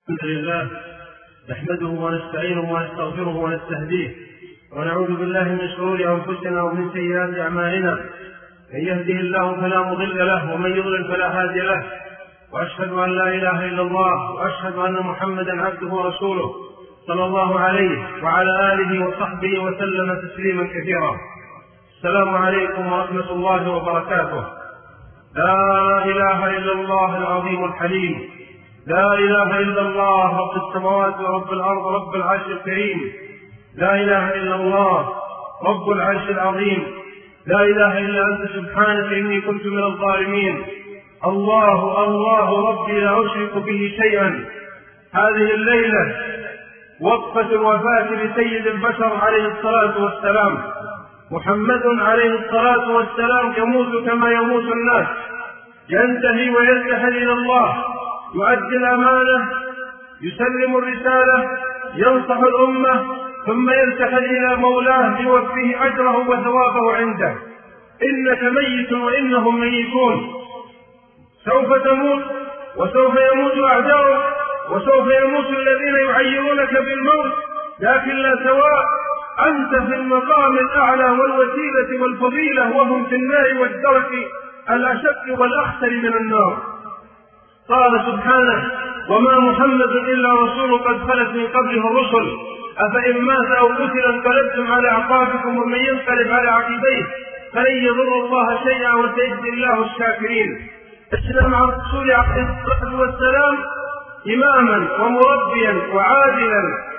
الحمد لله نحمده ونستعينه ونستغفره ونستهديه ونعوذ بالله من شرور أنفسنا ومن سيئات أعمالنا. من يهده الله فلا مضل له ومن يضلل فلا هادي له، وأشهد أن لا إله إلا الله وأشهد أن محمدا عبده ورسوله صلى الله عليه وعلى آله وصحبه وسلم تسليما كثيرا. السلام عليكم ورحمة الله وبركاته. لا إله إلا الله العظيم الحليم، لا إله إلا الله رب السماوات ورب الأرض رب العرش الكريم، لا إله إلا الله رب العرش العظيم، لا إله إلا أنت سبحانك إني كنت من الظالمين. الله الله ربي لا أشرك به شيئا. هذه الليلة وقفة الوفاة لسيد البشر عليه الصلاة والسلام. محمد عليه الصلاة والسلام يموت كما يموت الناس، ينتهي ويرتحل إلى الله، يؤدي الأمانة، يسلم الرسالة، ينصح الأمة، ثم يرتحل إلى مولاه ليوفيه أجره وثوابه عنده. إنك ميت وإنهم ميتون، سوف تموت وسوف يموت أعداؤك وسوف يموت الذين يعيرونك بالموت، لكن لا سواء، أنت في المقام الأعلى والوسيلة والفضيلة، وهم في النار والدرك الأشق والأخطر من النار. قال سبحانه: وما محمد إلا رسول قد خلت من قبله الرسل أفإن مات أو قتل انقلبتم على أعقابكم ومن ينقلب على عقبيه فلن يضر الله شيئا وسيجزي الله الشاكرين. أسلم على الرسول عليه الصلاة والسلام إماما ومربيا وعادلا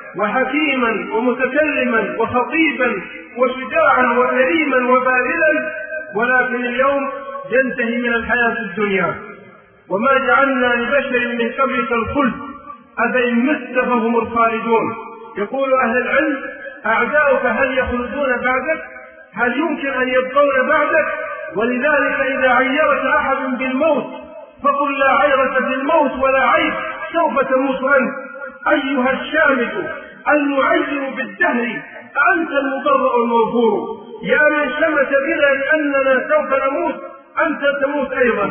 وحكيما ومتكلما وخطيبا وشجاعا وكريما وباذلا، ولكن اليوم ينتهي من الحياة الدنيا. وما جعلنا لبشر من قبلك الخلد أفإن مت فهم الخالدون. يقول أهل العلم: أعداؤك هل يخلدون بعدك؟ هل يمكن أن يبقون بعدك؟ ولذلك إذا عيرك أحد بالموت فقل: لا عيرة بالموت ولا عيب، سوف تموت أنت أيها الشامت المعير بالدهر، أنت المضرع المغفور. يا من شمت بنا لأننا سوف نموت، أنت تموت أيضا.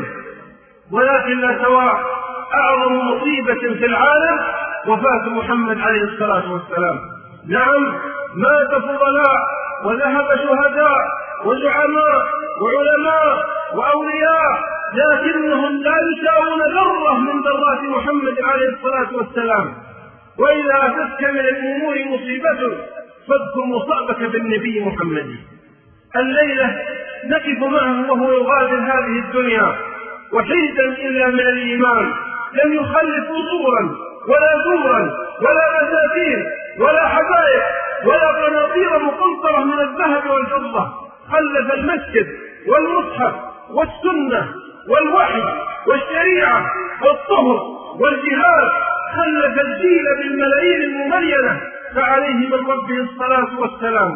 ولكن لا سواء، أعظم مصيبة في العالم وفاة محمد عليه الصلاة والسلام. نعم، مات فضلاء وذهب شهداء وزعماء وعلماء وأولياء، لكنهم لا يساوون ذرة من ذرات محمد عليه الصلاة والسلام. وإذا أتتك من الأمور مصيبة فاذكر مصابك بالنبي محمد. الليلة نقف معه وهو يغادر هذه الدنيا وحيدا إلا من الإيمان، لم يخلف صورا ولا زورا ولا مساتين ولا حبائب ولا قناطير مقنطرة من الذهب والفضة. خلف المسجد والمصحف والسنة والوحي والشريعة والطهر والجهاد، خلف الجيل بالملايين الممينة، فعليه من ربه الصلاة والسلام.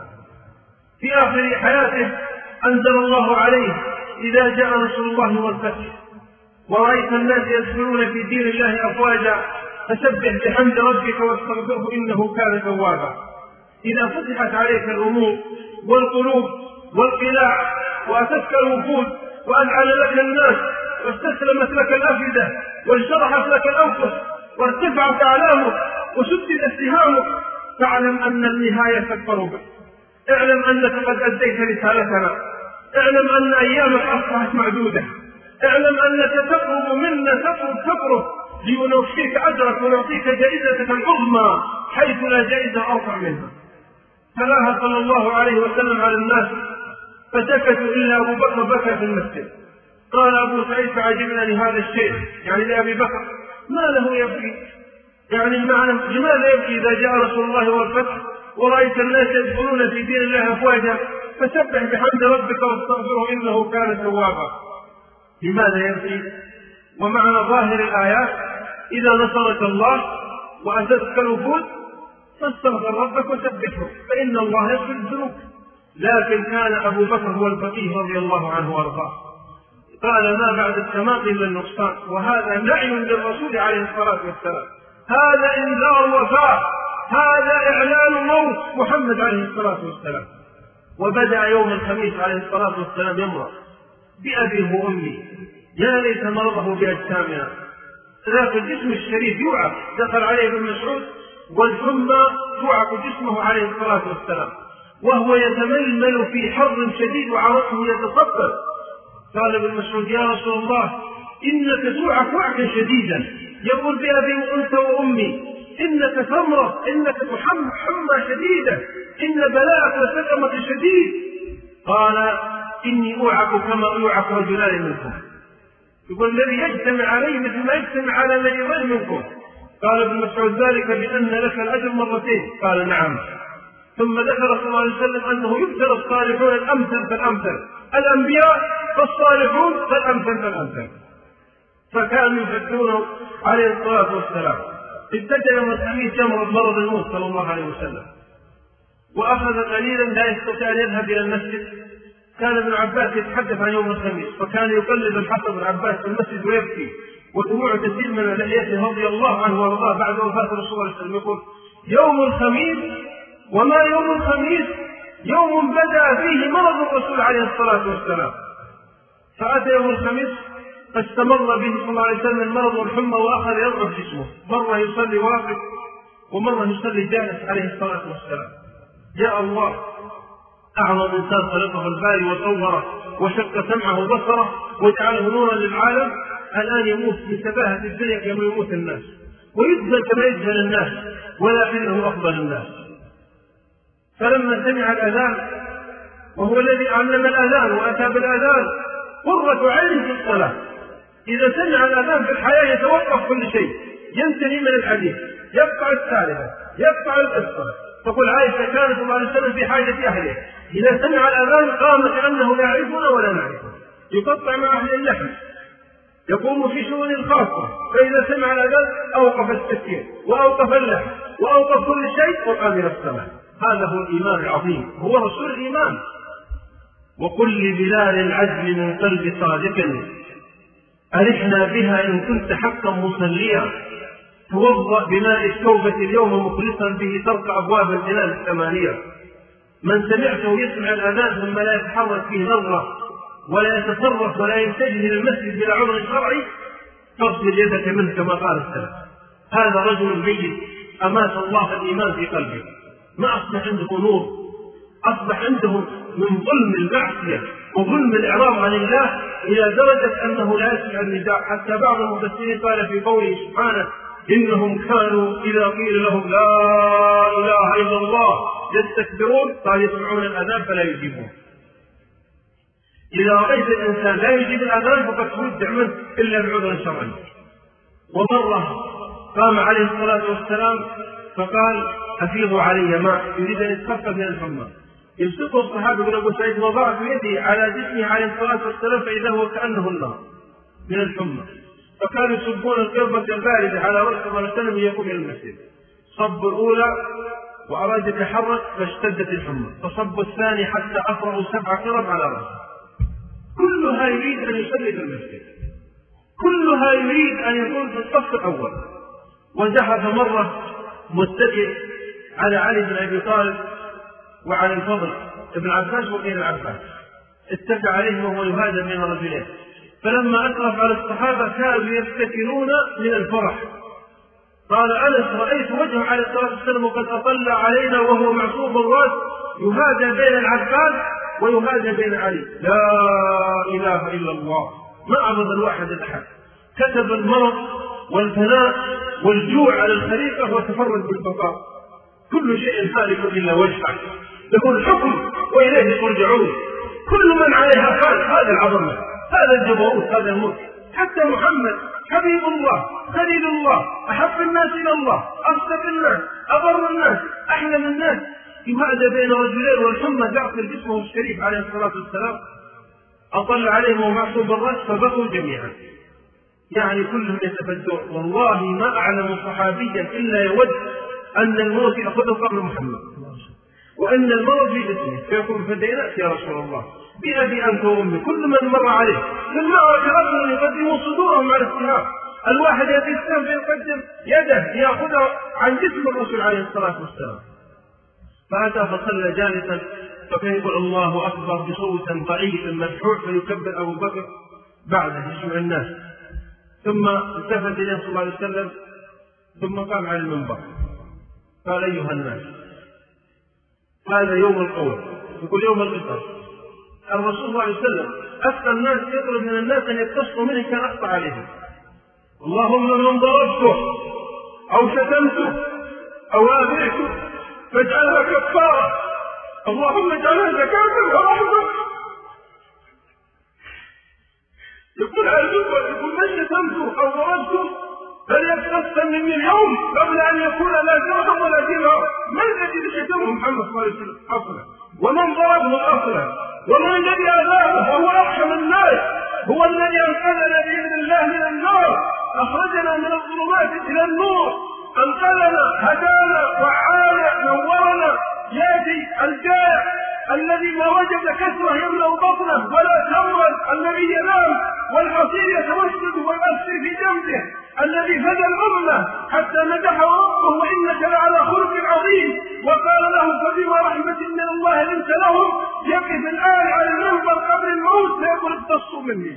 في آخر حياته أنزل الله عليه: إذا جاء نصر الله والفتح ورأيت الناس يدخلون في دين الله أفواجا فسبح بحمد ربك واستغفره إنه كان توابا. إذا فتحت عليك الأمور والقلوب والقلاع وأتتك الوفود وأنعل لك الناس واستسلمت لك الأفئدة وانشرحت لك الأنفس وارتفعت أعلامك وسددت سهامك، فاعلم أن النهاية قربت. اعلم أنك قد أديت رسالتنا، اعلم أن أيامك أصبحت معدودة، اعلم أنك تقرب منا تقرب لنوفيك أجرك ونعطيك جائزتك العظمى حيث لا جائزة أرفع منها. تلاها صلى الله عليه وسلم على الناس فسكتوا إلا أبو بكر بكى في المسجد. قال أبو سعيد: فعجبنا لهذا الشيء، يعني لأبي بكر، ما له يبكي؟ يعني المعنى لماذا يبكي إذا جاء رسول الله والفتح ورأيت الناس يدخلون في دين الله أفواجا فسبح بحمد ربك واستغفره إنه كان توابا. لماذا يبكي؟ ومعنى ظاهر الآيات: إذا نصرك الله وأتتك الوفود فاستغفر ربك وسبحه فإن الله يغفر الذنوب. لكن كان أبو بكر هو الفقيه رضي الله عنه وارضاه، قال: ما بعد السماء إلا النقصان. وهذا نعي للرسول عليه الصلاة والسلام، هذا إنذار وفاة، هذا إعلان موت محمد عليه الصلاة والسلام. وبدأ يوم الخميس عليه الصلاة والسلام يمرض: بأبي وأمي، يا ليت مرضه بأجسامنا، ذاك الجسم الشريف يوعك، دخل عليه ابن مسعود والحمى توعك جسمه عليه الصلاة والسلام، وهو يتململ في حر شديد وعرقه يتصفر. قال ابن مسعود: يا رسول الله إنك توعك وعكا شديدا، يقول بأبي وأنت وأمي إنك تمرض، إنك تحمى حمى شديدة، إن بلاءك وسقمك شديد. قال: إني أوعك كما أوعك رجلان منكم. يقول: الذي يجتمع عليه مثل ما يجتمع على مريضين منكم. قال ابن مسعود: ذلك بأن لك الأجر مرتين. قال: نعم. ثم ذكر صلى الله عليه وسلم أنه يبتلى الصالحون الأمثل فالأمثل، الأنبياء فالصالحون فالأمثل فالأمثل، فكانوا يفتونه عليه الصلاة والسلام. ابتدأ يوم الخميس يمرض مرض الموت صلى الله عليه وسلم، وأخذ قليلا لا يستطيع أن يذهب إلى المسجد. كان ابن عباس يتحدث عن يوم الخميس، فكان يقلد الحسن بن عباس في المسجد ويبكي ودموع تسيل من لحيته رضي الله عنه وارضاه بعد وفاة الرسول صلى الله عليه وسلم. يقول: يوم الخميس، وما يوم الخميس؟ يوم بدأ فيه مرض الرسول عليه الصلاة والسلام. فأتى يوم الخميس فاستمر به صلى الله عليه وسلم المرض والحمى وأخذ يضرب جسمه، مرة يصلي واقف ومرة يصلي جالس عليه الصلاة والسلام. يا الله، أعظم إنسان خلقه الباري وصوره وشق سمعه وبصره وجعله نورا للعالم، الآن يموت بسفاهة الدنيا كما يموت الناس، ويجهل كما يجهل الناس، ولكنه أفضل الناس. فلما سمع الأذان، وهو الذي علم الأذان وأتى بالأذان قرة عين في الصلاة، إذا سمع الأذان في الحياة يتوقف كل شيء، ينتهي من الحديث، يقطع الثالثة، يقطع القصة. تقول عائشة: كان صلى الله عليه وسلم في حاجة أهله، إذا سمع الأذان قام كأنه لا يعرفنا ولا نعرفه، يقطع مع أهل اللحم، يقوم في شؤون خاصة. فإذا سمع الأذان أوقف السكين وأوقف اللحم وأوقف كل شيء وقام إلى السماء. هذا هو الإيمان العظيم، هو رسول الإيمان. وقل لبلال العزم من قلب صادق أرحنا بها إن كنت حقا مصليا، توضأ بماء التوبة اليوم مخلصا به ترقى أبواب الجنان الثمانية. من سمعته يسمع الأذان ثم لا يتحرك فيه نظرة ولا يتصرف ولا يتجه إلى المسجد بلا عذر شرعي، فاغسل يدك منه كما قال السلف. هذا رجل ميت أمات الله الإيمان في قلبه، ما أصبح عنده نور، أصبح عندهم من ظلم المعصية وظلم الإعراض عن الله إلى درجة أنه لا يسمع النداء. حتى بعض المفسرين قال في قوله سبحانه: إنهم كانوا إذا قيل لهم لا إله إلا الله يستكبرون، قال يسمعون الأذان فلا يجيبون. إذا رأيت الإنسان لا يجيب الأذان فقد تودع منه إلا بعذر شرعي. ومرة قام عليه الصلاة والسلام فقال: أفيضوا علي ماء، يريد أن يتخفف من الحمى. يمسكه الصحابة يقول أبو سعيد: وضعت يدي على جسمه عليه الصلاة والسلام فإذا هو كأنه النار من الحمى. فكانوا يصبون القربة الباردة على رأس صلى الله عليه وسلم يقوم إلى المسجد. صب الأولى وأراد يتحرك فاشتدت الحمى، فصب الثاني حتى أفرغوا 7 قرب على رأسه. كلها يريد أن يصلي في المسجد، كلها يريد أن يكون في الصف الأول. وزحف مرة متكئ على علي بن أبي طالب وعلى الفضل ابن عباس وغير العباس، اتكى عليه وهو يهاجم من رجلين. فلما أشرف على الصحابة كانوا يفتكرون من الفرح. قال أنس: رأيت وجهه عليه الصلاة والسلام وقد أطل علينا وهو معصوب الرأس، يهاجم بين العباس ويهاجم بين علي. لا إله إلا الله، ما أعبد الواحد الأحد. كتب المرض والفناء والجوع على الخليقة وتفرد بالبقاء. كل شيء هالك إلا وجهه، له الحكم وإليه ترجعون. كل من عليها فان، هذا العظمة، هذا الجبروت، هذا الملك. حتى محمد حبيب الله خليل الله أحب الناس إلى الله أصدق الناس أبر الناس أحلم الناس، يهادى بين رجلين والحمى تعقل جسمه الشريف عليه الصلاة والسلام. أطل عليهم ومعصوب الرأس فبقوا جميعا، يعني كلهم يتفدون. والله ما أعلم صحابيا إلا يود أن الموت يأخذه قبل محمد، وأن الموت في جسمه فيقول: فديناك يا رسول الله بأبي أنت وأمي. كل من مر عليه في المعركة رجل يقدموا صدورهم على السهام، الواحد يأتي السهم فيقدم يده يأخذها عن جسم الرسول عليه الصلاة والسلام. فأتى فصلى جالسا، فكان يقول: الله أكبر بصوت ضعيف مدحوح، فيكبر أبو بكر بعده يسمع الناس. ثم التفت إليه صلى الله عليه وسلم ثم قام على المنبر قال: أيها الناس، هذا يوم القول، يقول يوم القصاص. الرسول صلى الله عليه وسلم أتقى الناس يطلب من الناس أن يقتصوا منه كان أخطأ عليهم. اللهم من ضربته أو شتمته أو آذيته فاجعلها كفارة، اللهم اجعلها زكاة ورحمة. يقول من شتمته أو ضربته فليقتص مني اليوم قبل أن يكون لا درهم ولا دينار. من الذي شتمه محمد صلى الله عليه وسلم أصلا؟ ومن ضربه أصلا؟ ومن الذي أذاه وهو أرحم الناس؟ هو الذي أنقذنا بإذن الله من النار، أخرجنا من الظلمات إلى النور، أنقذنا، هدانا، وعانا، نورنا. يأتي الجائع الذي ما وجد كسره يملأ بطنه ولا تمرا، الذي ينام والحصير يتوسد والأسر في جنبه، الذي فدى الأمة حتى مدحه ربه: وإنك لعلى خلق عظيم. وقال له: فبما رحمة من الله لنت لهم. يقف الآن على المنبر قبل الموت فيقول: اقتصوا مني.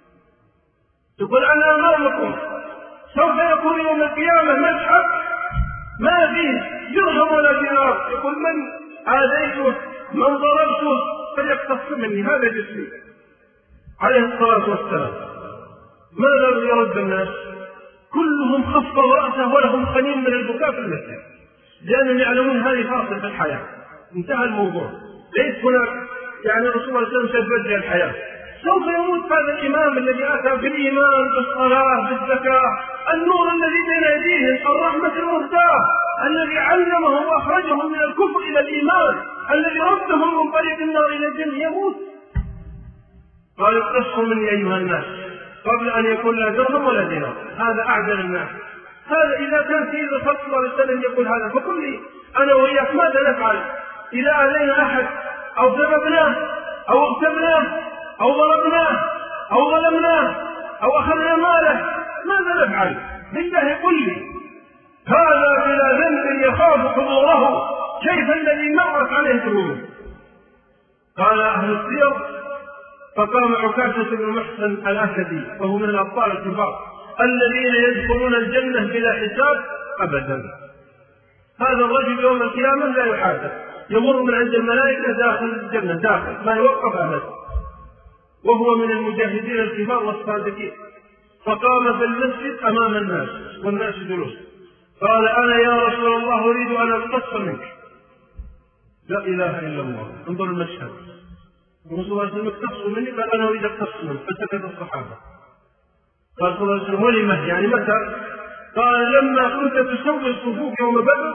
يقول: أنا أمامكم سوف يكون يوم القيامة مشهد ما فيه درهم ولا دينار. يقول: من آذيته، من ضربته فليقتص مني، هذا جسمي. عليه الصلاة والسلام ماذا يرد الناس؟ كلهم خفض رأسه ولهم قليل من البكاء في المسجد، لأنهم يعلمون هذه فاصل في الحياة، انتهى الموضوع، ليس هناك الرسول صلى الله عليه وسلم سيبدل الحياة. سوف يموت هذا الإمام الذي أتى بالإيمان، بالصلاة، بالزكاة، النور الذي بين يديهم، الرحمة المهداة، الذي علمهم وأخرجهم من الكفر إلى الإيمان، الذي ردهم من طريق النار إلى الجنة، يموت. قال: اقتصوا مني أيها الناس قبل أن يكون لا درهم ولا دينار. هذا أعدل الناس. هذا إذا كان سيد الخلق صلى الله عليه وسلم يقول هذا، فقل لي أنا وإياك ماذا نفعل إذا آذينا أحد أو سببناه أو اغتبناه أو ضربناه أو ظلمناه أو أخذنا ماله؟ ماذا نفعل؟ بالله قل لي. هذا بلا ذنب يخاف حضوره، كيف الذي مرت عليه ذنوبه؟ قال أهل السير: فقام عكاشة بن محسن الأسدي وهو من الأبطال الكبار الذين يدخلون الجنة بلا حساب أبدا. هذا الرجل يوم القيامة لا يحاسب، يمر من عند الملائكة داخل الجنة، داخل ما يوقف أبدا، وهو من المجاهدين الكبار والصادقين. فقام في المسجد أمام الناس والناس جلوس، قال: أنا يا رسول الله أريد أن أقتص منك. لا إله إلا الله. انظر المشهد، الرسول صلى الله عليه وسلم: اقتصوا مني. قال: أنا أريد أقتص منك. فسكت الصحابة. قال صلى الله عليه وسلم: ولمه؟ متى؟ قال: لما كنت تسوي الصفوف يوم بدر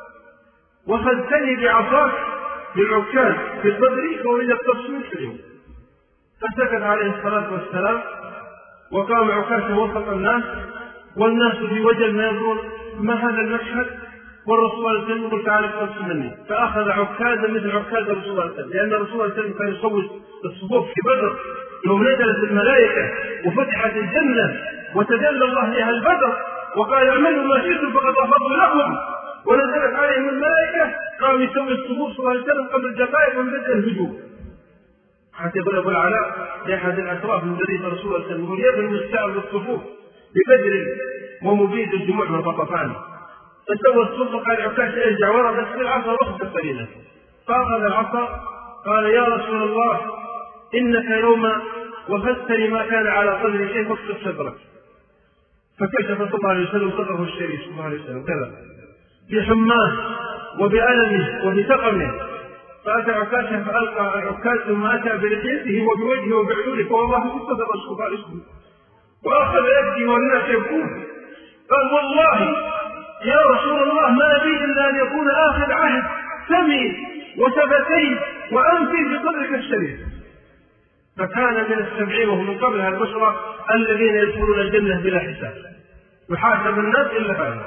وخذتني بعصاك بالعكاز في صدري فأريد أقتص منك اليوم. فسكت عليه الصلاة والسلام، وقام عكاشة وسط الناس، والناس في وجل ما يقولون: ما هذا المشهد؟ والرسول صلى الله عليه وسلم يقول: تعالى اقتص مني. فأخذ عكازا مثل عكاز الرسول صلى الله عليه وسلم، لأن الرسول صلى الله عليه وسلم كان يصوت الصفوف في بدر يوم نزلت الملائكة وفتحت الجنة وتجلى الله لها البدر وقال: اعملوا ما شئتم فقد غفرت لكم، ونزلت عليهم الملائكة. قام يسوي الصفوف صلى الله عليه وسلم قبل دقائق من بدء الهجوم. حتى يقول أبو العلاء لأحد الأشراف من ذرية الرسول صلى الله عليه وسلم: يقول: يد المستعر بالصفوف ببدر ومبيد الجموع والغطفان. فسوى الصفوف وقال عكاشة: ارجع ورا بس بالعصا واخذ السفينة. فأخذ العصا قال: يا رسول الله، إنك يوم وفدتني ما كان على صدري شيء فاكشف صدرك. فكشف صلى الله عليه وسلم صدره الشريف صلى الله عليه وسلم كذا بحماه وبألمه وبسقمه. فأتى عكاشة فألقى العكاز ثم أتى بلحيته وبوجهه وبعيونه فوالله صدر الصفوف على اسمه، وأخذ يبكي والناس يبكون. قال: والله يا رسول الله ما بي إلا أن يكون آخر عهد سمي وشفتي وأنفي في صدرك الشريف. فكان من السبعين وهم من قبلها البشرى الذين يدخلون الجنة بلا حساب، يحاسب الناس إلا هذا.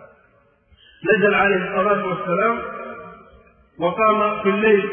نزل عليه الصلاة والسلام وقام في الليل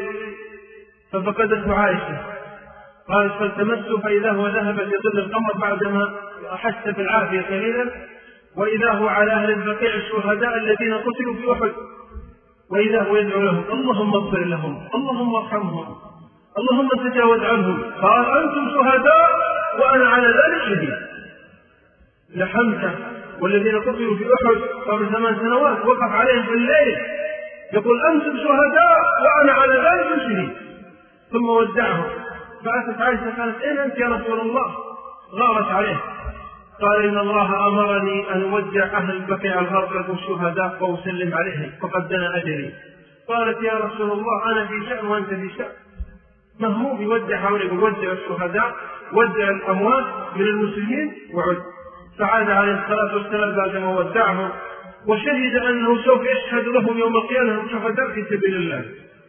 ففقدته عائشة، قالت: فالتمسه فإذا هو ذهب لظل القمر بعدما أحس بالعافية قليلا، وإذا هو على أهل البقيع الشهداء الذين قتلوا في أحد، وإذا هو يدعو لهم: اللهم اغفر لهم، اللهم ارحمهم، اللهم تجاوز عنهم. قال: أنتم شهداء وأنا على ذلك شهيد. لحمزة والذين قتلوا في أحد قبل 8 سنوات وقف عليهم في الليل يقول أنتم شهداء وأنا على ذلك شهيد، ثم ودعهم. فأتت عائشة قالت أين أنت يا رسول الله؟ غارت عليه، قال إن الله أمرني أن أودع أهل بقيع الغرقد والشهداء وأسلم عليهم فقد دنا أجلي. قالت يا رسول الله أنا في شأن وأنت في شأن. ما هو يودع هؤلاء، يودع الشهداء ودع الأموات من المسلمين وعد. فعاد عليه الصلاة والسلام بعدما ودعهم وشهد أنه سوف يشهد لهم يوم القيامة شهداء في سبيل الله.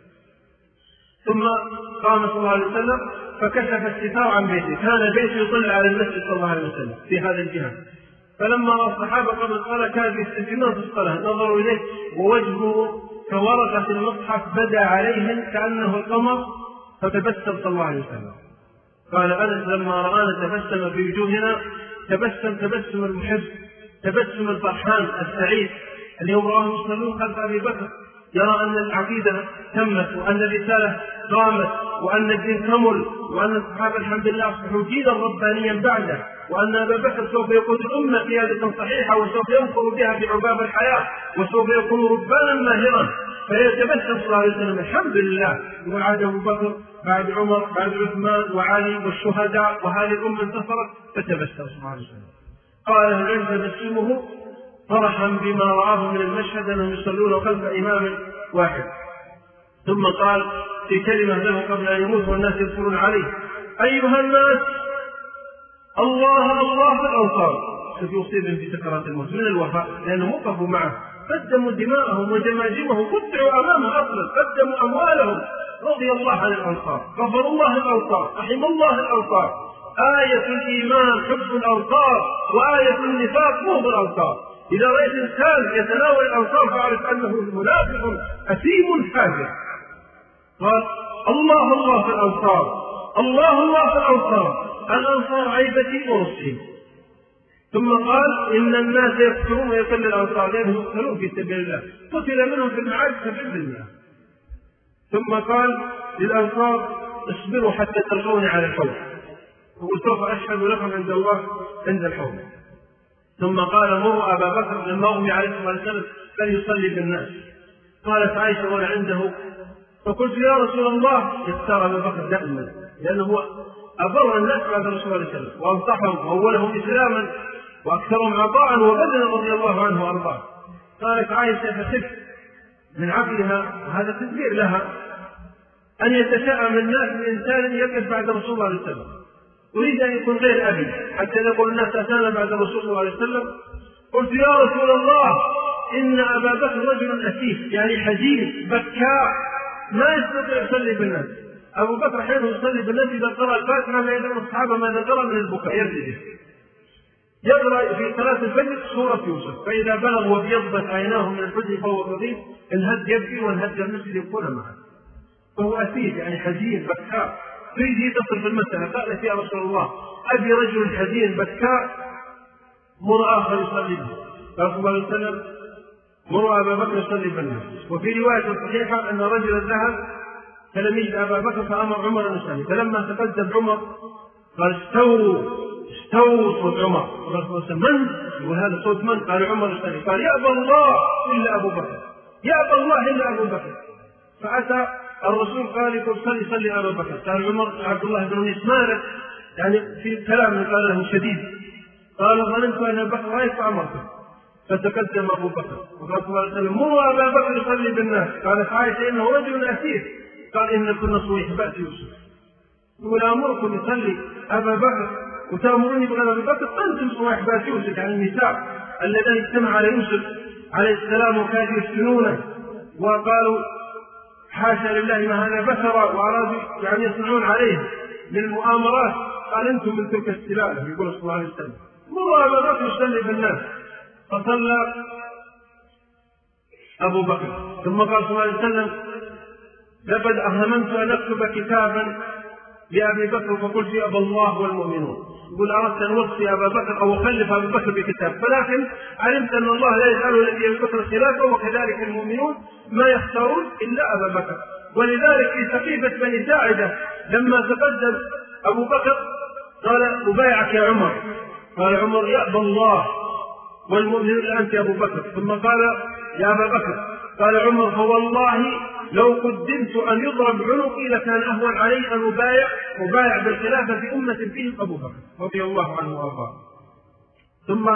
ثم قام صلى الله عليه وسلم فكشف الستار عن بيته، كان بيته يطل على المسجد صلى الله عليه وسلم في هذا الجهة. فلما رأى الصحابة قبل الصلاة كان يستجمعون في الصلاة نظروا إليه ووجهه كورقة المصحف بدا عليهم كأنه القمر، فتبسم صلى الله عليه وسلم. قال أنس لما رآنا تبسم في وجوهنا تبسم المحب، تبسم الفرحان السعيد. اليوم رآهم يصلون خلف أبي بكر، يرى أن العقيدة تمت وأن الرسالة قامت وأن الدين كمل وأن الصحابة الحمد لله أصبحوا جيلا ربانيا بعده، وأن أبا بكر سوف يقود الأمة قيادة صحيحة وسوف ينصر بها في عباب الحياة وسوف يكون ربانا ماهرا. فيتبسم صلى الله عليه وسلم الحمد لله. يقول عاد أبو بكر بعد عمر بعد عثمان وعلي والشهداء وهذه الأمة انتصرت، فتبسم صلى الله عليه وسلم. قال العلم تبسمه فرحا بما رآه من المشهد أنهم يصلون خلف إمام واحد. ثم قال في كلمة له قبل أن يموت والناس يذكرون عليه أيها الناس الله الله في الأنصار. سيصيبهم في سكرات الموت من الوفاء لأنهم وقفوا معه، قدموا دماءهم وجماجمهم، قطعوا أمامه أصلا، قدموا أموالهم. رضي الله عن الأنصار، غفر الله الأنصار، رحم الله الأنصار. آية الإيمان حب الأنصار وآية النفاق بغض الأنصار. إذا رأيت إنسان يتناول الأنصار فاعرف أنه منافق أثيم فاجر. قال الله الله في الأنصار، الله الله في الأنصار، الأنصار عيبتي ورسلي. ثم قال إن الناس يقتلون ويقتل الأنصار لأنهم يقتلون في سبيل الله، قتل منهم في المعارك 70%. ثم قال للأنصار اصبروا حتى تلقوني على الحوض وسوف أشهد لكم عند الله عند الحوض. ثم قال مروا أبا بكر لما أغمي عليه الصلاة والسلام فليصلي بالناس. قالت عائشة وأنا عنده فقلت يا رسول الله، يختار أبا بكر دائما لأنه هو أبر الناس بعد رسول الله صلى الله عليه وسلم وأنصحهم وأولهم إسلاما وأكثرهم عطاء وبذلا رضي الله عنه وأرضاه. قالت عائشة فخفت من عقلها هذا تدبير لها أن يتشاءم الناس من إنسان يقف بعد رسول الله صلى الله عليه وسلم، أريد أن يكون غير أبي حتى يقول الناس أتانا بعد رسول الله صلى الله عليه وسلم. قلت يا رسول الله إن أبا بكر رجل أسيف يعني حزين بكاء ما يستطيع يصلي بالناس. أبو بكر حين يصلي بالناس إذا قرأ الفاتحة ما يدرون الصحابة ماذا قرأ من البكاء، يقرأ في صلاة الفجر سورة يوسف، فإذا بلغ وابيضت عيناه من الحزن فهو كظيم انهد يبكي وانهد المسجد يبكون معه. فهو أسيف يعني حزين بكاء، تريد تصل في المسألة. قالت يا رسول الله أبي رجل حزين بكاء مر آخر يصلي به. قال صلى الله عليه وسلم مر أبا بكر يصلي بالناس. وفي رواية صحيحة أن رجلا ذهب فلم يجد أبا بكر فأمر عمر أن يصلي، فلما تقدم عمر قال استووا صوت عمر. قال صلى الله عليه وسلم من؟ يقول هذا صوت من؟ قال عمر يصلي. قال يأبى الله إلا أبو بكر، يأبى الله إلا أبو بكر. فأتى الرسول قال يقول صلي أبا بكر. قال عمر عبد الله بن أنيس مالك يعني في كلام قال له شديد. قال ظننت أن أبا بكر لا يسمع أمرك. فتقدم أبو بكر وقال صلى الله عليه وسلم مروا أبا بكر يصلي بالناس. قالت عائشة إنه رجل أسير. قال إن كنا صويح بأس يوسف، يقول أمركم يصلي أبا بكر وتأمروني بغير أبي بكر، أنتم صويح بأس يوسف يعني النساء الذين اجتمع على يوسف عليه السلام وكادوا يسجنونه وقالوا حاشا لله ما هذا بشرا وأرادوا يعني يصنعون عليه من المؤامرات. قال أنتم من تلك السلالة. يقول صلى الله عليه وسلم مروا أبا بكر يصلي بالناس. فصلى أبو بكر ثم قال صلى الله عليه وسلم لقد هممت أن أكتب كتابا لأبي بكر فقلت يأبى الله والمؤمنون. يقول أردت أن أوصي أبا بكر أو أخلف أبي بكر بكتاب، فلكن علمت أن الله لا يجعل لأبي بكر الخلافة وكذلك المؤمنون ما يختارون إلا أبا بكر. ولذلك في سقيفة بني ساعدة لما تقدم أبو بكر قال أبايعك يا عمر، قال عمر يأبى الله والمؤمن إلا أنت يا أبو بكر. ثم قال يا أبا بكر، قال عمر فوالله لو قدمت أن يضرب عنقي لكان أهون علي أن أبايع بالخلافة في أمة فيهم أبو بكر رضي الله عنه وأرضاه. ثم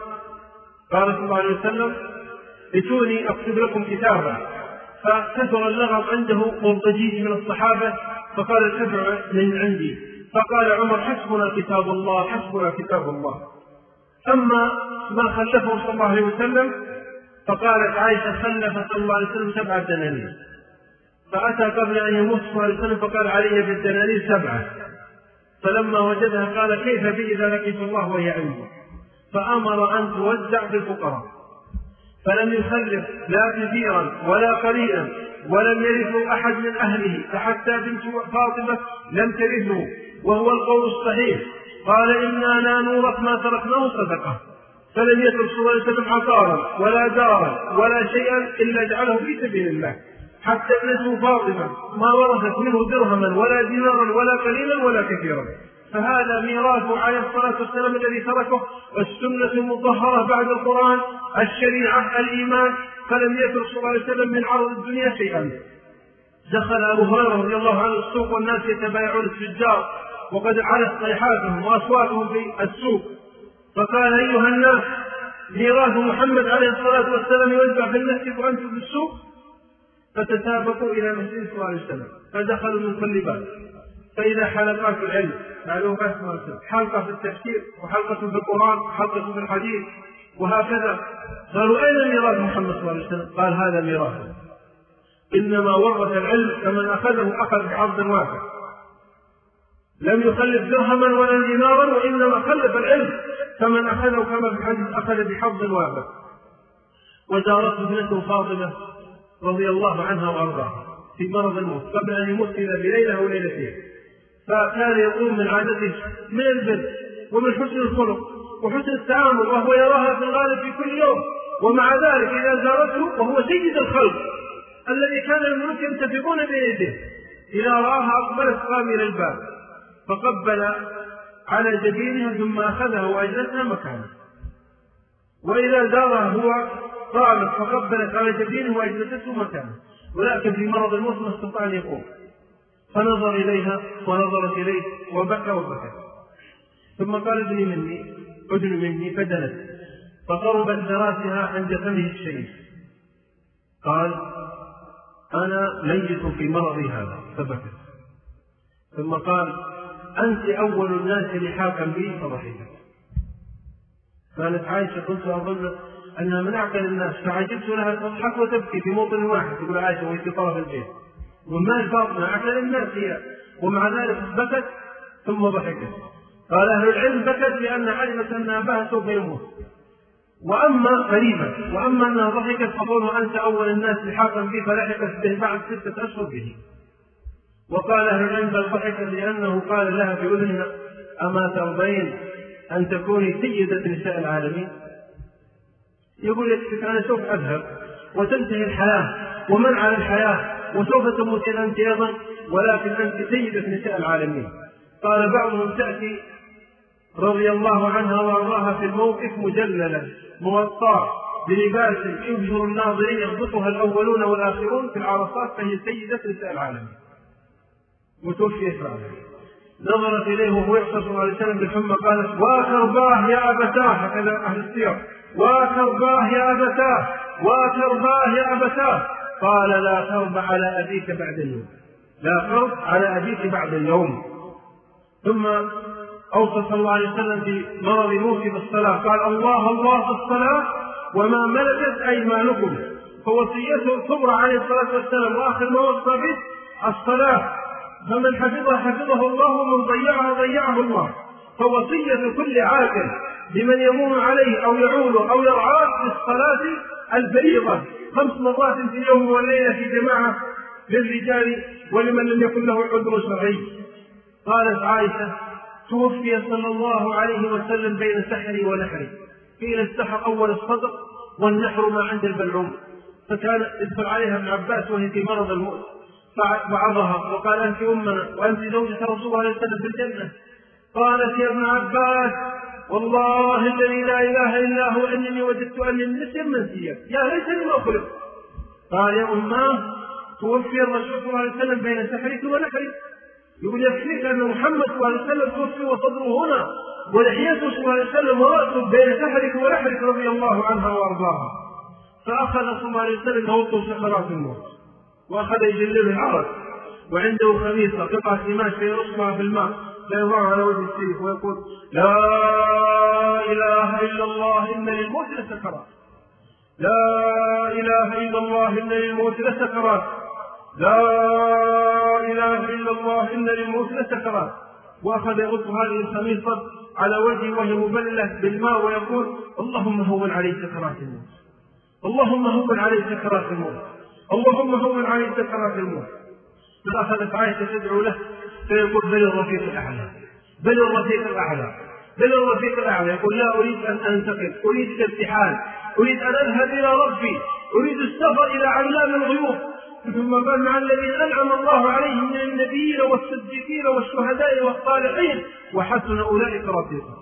قال صلى الله عليه وسلم ائتوني أكتب لكم كتابا، فكثر اللغط عنده والضجيج من الصحابة، فقال الكتب من عندي، فقال عمر حسبنا كتاب الله حسبنا كتاب الله. أما ما خلفه صلى الله عليه وسلم فقالت عائشة خلف صلى الله عليه وسلم 7 دنانير، فأتى قبل أن يموت صلى الله عليه وسلم فقال علي بالدنانير 7، فلما وجدها قال كيف بي إذا لقيت الله وهي عندي، فأمر أن توزع في الفقراء، فلم يخلف لا كثيرا ولا قليلا، ولم يرثه أحد من أهله، فحتى بنت فاطمة لم ترثه، وهو القول الصحيح. قال إنا لا نورث ما تركناه صدقة، فلم يترك صلى الله عليه وسلم عقارا ولا دارا ولا شيئا إلا جعله في سبيل الله، حتى ابنته فاطمة ما ورثت منه درهما ولا دينارا ولا قليلا ولا كثيرا. فهذا ميراث عليه الصلاة والسلام الذي تركه، والسنة المطهرة بعد القرآن، الشريعة، الإيمان، فلم يترك صلى الله عليه وسلم من عرض الدنيا شيئا. دخل أبو هريرة رضي الله عنه السوق والناس يتبايعون التجار وقد علت صيحاتهم وأصواتهم في السوق، فقال أيها الناس ميراث محمد عليه الصلاة والسلام يوزع في المسجد وأنتم في السوق، فتسابقوا إلى مسجد صلى الله عليه وسلم، فدخلوا من كل باب، فإذا حلقات العلم معلومات حلقة في التفسير وحلقة في القرآن وحلقة في الحديث وهكذا. قالوا أين ميراث محمد صلى الله عليه وسلم؟ قال هذا ميراثه، إنما ورث العلم فمن أخذه أخذ بحظ وافر، لم يخلف درهما ولا دينارا، وإنما خلف العلم فمن أخذه كما في الحديث أخذ بحظ وافر. وزارته ابنته فاطمة رضي الله عنها وأرضاها في مرض الموت قبل أن يموت إلى بليلة أو ليلتين، فكان يقوم من عادته من البر ومن حسن الخلق وحسن التعامل، وهو يراها في الغالب في كل يوم، ومع ذلك إذا زارته وهو سيد الخلق الذي كان الملوك ينتفضون بيده، إذا رآها أقبلت قام إلى الباب فقبل على جبينها ثم أخذها وأجلسها مكانه، وإذا زارها هو قامت فقبلت على جبينه وأجلسته مكانه، ولكن في مرض الموت ما استطاع أن يقوم، فنظر إليها ونظرت إليه وبكى وبكى، ثم قال ادن مني فدنت، فقربت براسها عند فمه الشريف، قال أنا ميت في مرضي هذا، فبكت، ثم قال أنت أول الناس لحاقا بي، فضحكت. قالت عائشة كنت أظن أنها من أعقل الناس، فعجبت لها تضحك وتبكي في موطن واحد، تقول عائشة وهي في طرف البيت، وما فاطمة أعقل الناس هي، ومع ذلك بكت ثم ضحكت. قال أهل العلم بكت لأن علمت أن أباها سوف يموت، وأما أنها ضحكت فقولوا أنت أول الناس لحاقا به، فلحقت به بعد 6 أشهر به. وقال أهل العلم بل ضحكت لأنه قال لها في أذنها أما ترضين أن تكوني سيدة نساء العالمين؟ يقول لك أنا سوف أذهب وتنتهي الحياة ومن على الحياة وسوف تموتين أنت أيضا، ولكن أنت سيدة نساء العالمين. قال بعضهم تأتي رضي الله عنها وارضاها في الموقف مجللة موطاة بلباس يبهر الناظرين يغبطها الأولون والآخرون في العرصات، فهي سيدة نساء العالمين متوفية بعدها. نظرت إليه وهو يحصل صلى الله عليه وسلم بالحمى، قالت وكرباه يا أبتاه، هكذا أهل السير، وكرباه يا أبتاه وكرباه يا أبتاه. قال لا كرب على أبيك بعد اليوم، لا كرب على أبيك بعد اليوم. ثم أوصى صلى الله عليه وسلم بمرض موته بالصلاة، قال الله الله في الصلاة وما ملكت أيمانكم، فوصيته الكبرى عليه الصلاة والسلام وآخر ما وصى به الصلاة، فمن حفظها حفظه الله ومن ضيعها ضيعه الله. فوصية كل عاقل لمن يمون عليه أو يعوله أو يرعاه بالصلاة الفريضة 5 مرات في اليوم والليلة في جماعة للرجال ولمن لم يكن له عذر شرعي. قالت عائشة توفي صلى الله عليه وسلم بين سحري ونحري، قيل السحر أول الصدر والنحر ما عند البلعوم، فكان يدخل عليها ابن عباس وهي في مرض الموت فوعظها وقال أنت أمنا وأنت زوجة رسول الله صلى الله عليه وسلم في الجنة. قالت يا ابن عباس والله الذي لا إله إلا هو إنني وجدت أني نسيا منسيا يا ليتني ما خلقت. قال يا أماه توفي الرسول صلى الله عليه وسلم بين سحرك ونحرك. يقول يكفيك أن محمد صلى الله عليه وسلم توفي وصدره هنا ولحيته صلى الله عليه وسلم ورأسه بين سحرك ونحرك رضي الله عنها وأرضاها. فأخذ صلى الله عليه وسلم توقف سكرات الموت وأخذ يجلب العرق وعنده خميصة قطعة قماش فيرصها في الماء فيضعها على وجه السيف ويقول لا إله إلا الله إن للموت لسكرات، لا إله إلا الله إن للموت لسكرات، لا إله إلا الله إن للموت لسكرات. وأخذ يغط هذه الخميصة على وجهه وهي مبللة بالماء ويقول اللهم هون عليه سكرات الموت، اللهم هون عليه سكرات الموت، اللهم هون عليه سكرات الموت. فأخذت عائشة تدعو له فيقول بل الرفيق الأعلى، بل الرفيق الأعلى، بل الرفيق الأعلى. يقول لا أريد أن أنتقل، أريد الارتحال، أريد أن أذهب إلى ربي، أريد السفر إلى علام الغيوب. ثم قال مع الذين أنعم الله عليهم من النبيين والصديقين والشهداء والصالحين وحسن أولئك رفيقا.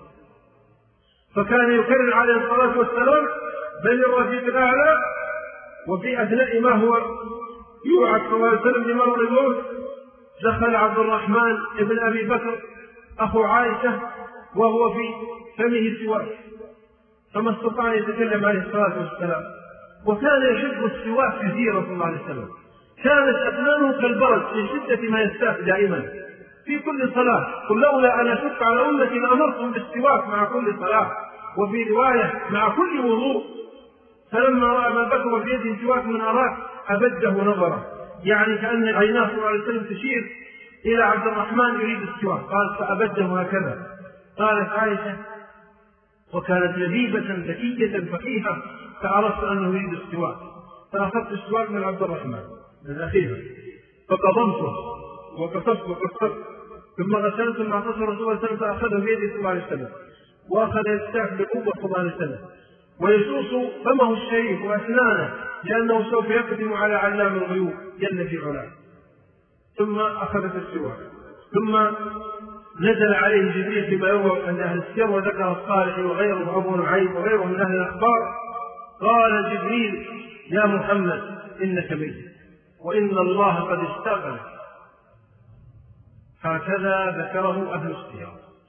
فكان يكرر عليه الصلاة والسلام بل الرفيق الأعلى. وفي أثناء ما هو يوعد صلى الله عليه وسلم بمرض الموت دخل عبد الرحمن ابن أبي بكر أخو عائشة وهو في فمه سواك فما استطاع أن يتكلم عليه الصلاة والسلام. وكان يحب السواك كثيرا صلى الله عليه وسلم، كانت أسنانه كالبرد من شدة ما يستاك دائما في كل صلاة. قل لولا أن أشق على أمتي لأمرتهم بالسواك مع كل صلاة، وفي رواية مع كل وضوء. فلما رأى أبا بكر في يده سواك من أراك أبده نظره، يعني كأن عيناه صلى الله عليه وسلم تشير إلى عبد الرحمن يريد السواك. قال فأبده هكذا. قالت عائشة وكانت لبيبة ذكية فقيهة فعرفت أنه يريد السواك، فأخذت السواك من عبد الرحمن من أخيها فقضمته وقصصت وقصت ثم غسلت مع قصر رسول الله صلى الله عليه وسلم فأخذه بيده صلى الله عليه وسلم وأخذ يستاك بقوة صلى الله عليه وسلم ويسوس فمه الشريف وأسنانه لأنه سوف يقدم على علام الغيوب جل في علاه. ثم أخذت السواك ثم نزل عليه جبريل فيما يروى عند أهل السير وذكر الصالح وغيره أبو نعيم وغيره من أهل الأخبار. قال جبريل يا محمد إنك ميت وإن الله قد استغفر. هكذا ذكره أهل السير.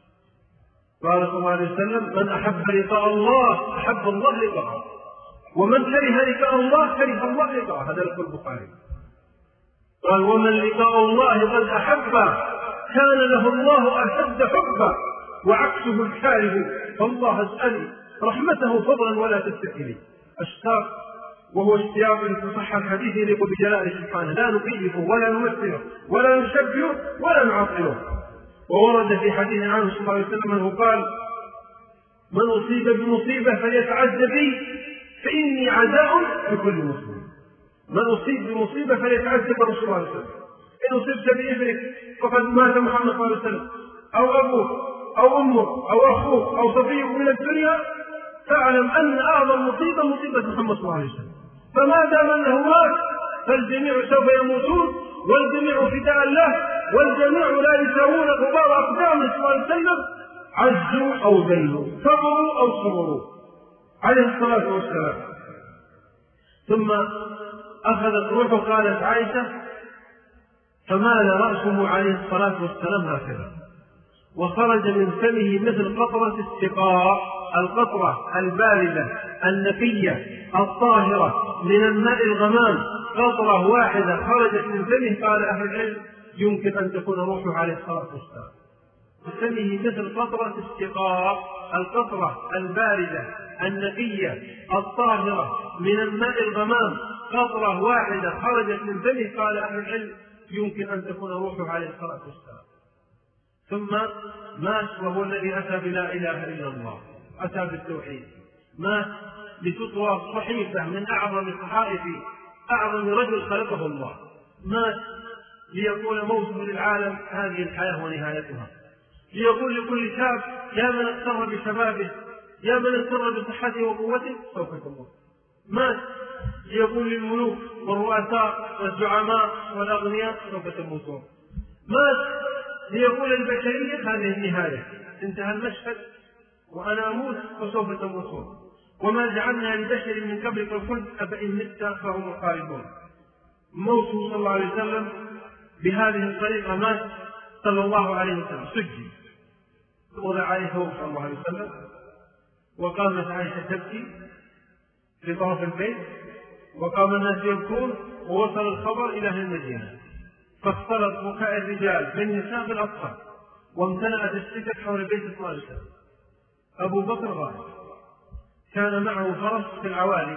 قال صلى الله عليه وسلم من أحب لقاء الله أحب الله لقاءه، ومن كره لقاء الله كره الله لقاءه. هذا لفظ البخاري. قال ومن لقاء الله قد أحبه كان له الله أشد حبا وعكسه الكاره، فالله اسألي رحمته فضلا ولا تستكلي. اشتاق وهو اشتياق تصح الحديث يليق بجلاله سبحانه، لا نكيفه ولا نمثله ولا نشبهه ولا نعطله. وورد في حديث عنه صلى الله عليه وسلم انه قال من اصيب بمصيبه فليتعز بي فاني عزاء لكل مسلم. من اصيب بمصيبه فليتعز برسول الله صلى الله عليه وسلم. ان اصبت بابنك فقد مات محمد صلى الله عليه وسلم او ابوك او امك او اخوك او صفيك من الدنيا فاعلم ان اعظم مصيبه مصيبه محمد صلى الله عليه وسلم. فما دام انه مات فالجميع سوف يموتون والجميع فداء له والجميع لا يساوون غبار اقدامه صلى الله عليه وسلم، عزوا او ذلوا صبروا او صبروا عليه الصلاه والسلام. ثم اخذت روحه. قالت عائشه فمال راسه عليه الصلاه والسلام هكذا وخرج من فمه مثل قطره السقاء، القطره البارده النقيه الطاهره من الماء الغمام، قطره واحده خرجت من فمه. قال اهل العلم يمكن ان تكون روحه عليه الصلاه والسلام فمه مثل قطره السقاء، القطره البارده النقيه الطاهره من الماء الغمام، قطره واحده خرجت من فمه. قال اهل العلم يمكن ان تكون روحه عليه الصلاه والسلام. ثم مات وهو الذي اتى بلا اله الا الله، اتى بالتوحيد، مات لتطوى صحيفه من اعظم صحائف اعظم رجل خلقه الله، مات ليكون موته للعالم هذه الحياه ونهايتها، ليقول لكل شاب يا من اغتر بشبابه يا من اغتر بصحته وقوته سوف تموت. مات ليقول للملوك والرؤساء والزعماء والاغنياء سوف تموتون. مات ليقول البشريه هذه النهايه، انتهى المشهد وأنا أموت وسوف تموتون، وما جعلنا لبشر من قبلك الخلد أفإن مت فهم الخالدون. موته صلى الله عليه وسلم بهذه الطريقة مات صلى الله عليه وسلم، سجن، وضع عليه ثوب صلى الله عليه وسلم، وقامت عائشة تبكي في طرف البيت، وقام الناس يبكون، ووصل الخبر إلى أهل المدينة، فاختلط بكاء الرجال بالنساء بالأطفال، وامتلأت السكك حول البيت صلى الله عليه وسلم. أبو بكر غائب، كان معه فرس في العوالي،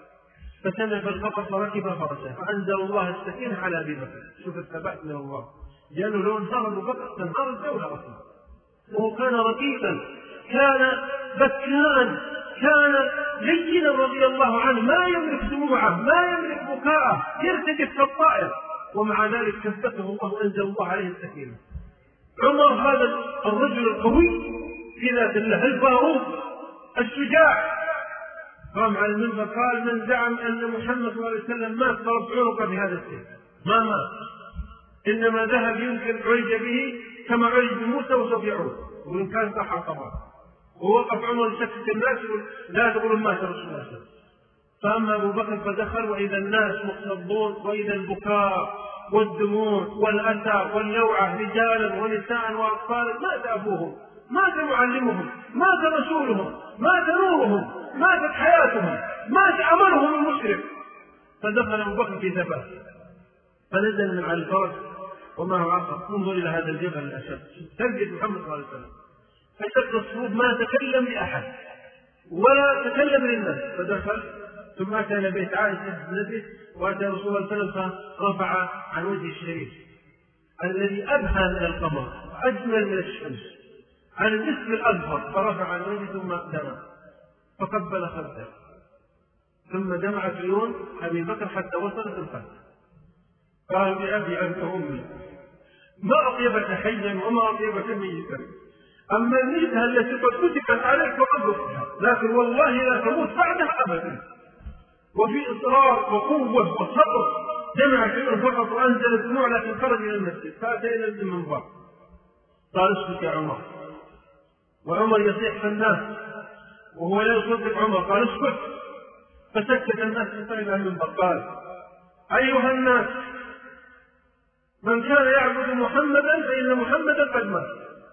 فسمع بالخبر فركب فرسه، فأنزل الله السكينة على أبي بكر. شوف الثبات من الله، لأنه لو انهار أبو بكر تنهار الدولة أصلا. وهو كان رقيقا، كان بكاء، كان لينا رضي الله عنه، ما يملك دموعه، ما يملك بكاءه، يرتجف كالطائر، ومع ذلك كثفه الله وأنزل الله عليه السكينة. عمر هذا الرجل القوي في ذات الله، الفاروق الشجاع، قام على المنبر قال: من زعم أن محمد صلى الله عليه وسلم مات فرفع عنقه بهذا السيف، ما مات، إنما ذهب يمكن عرج به كما عرج بموسى وسوف يعود، وإن كان صح طبعا. ووقف عمر يشكك الناس لا تقولون مات رسول الله صلى الله عليه وسلم. فأما أبو بكر فدخل، وإذا الناس مصدون، وإذا البكاء والدموع والأسى واللوعة، رجالا ونساء وأطفالا، مات أبوهم، مات معلمهم، مات رسولهم، مات نورهم، ماتت حياتهم، مات عملهم المشرك. فدخل أبو بكر في ثبات، فنزل من على الفرس ومعه عصا. انظر إلى هذا الجبل الأسد، تجد محمد صلى الله عليه وسلم فشق الصفوف، ما تكلم لأحد ولا تكلم للناس. فدخل، ثم أتى إلى بيت عائشة ابنته، وأتى رسول الله صلى الله عليه وسلم، فرفع عن وجه الشريف الذي أبهى من القمر وأجمل من الشمس عن الجسم الأزهر، فرفع عن وجهه ثم دمع، فقبل خده، ثم دمعت عيون أبي بكر حتى وصلت الخد. قال: بأبي أنت أمي، ما أطيبك حيا وما أطيبك ميتا، أما الميتة التي قد كتبت عليك وقد وقتها، لكن والله لا تموت بعدها أبدا. وفي إصرار وقوة وصبر دمعت عيون فقط، وأنزل الدموع، لكن خرج إلى المسجد، فأتى إلى المنبر قال: اسكت يا عمر. وعمر يصيح في الناس وهو لا يصدق عمر، قال: اسكت. فسكت الناس إلى المنبر قال: أيها الناس، من كان يعبد محمدا فإن محمدا قد مات،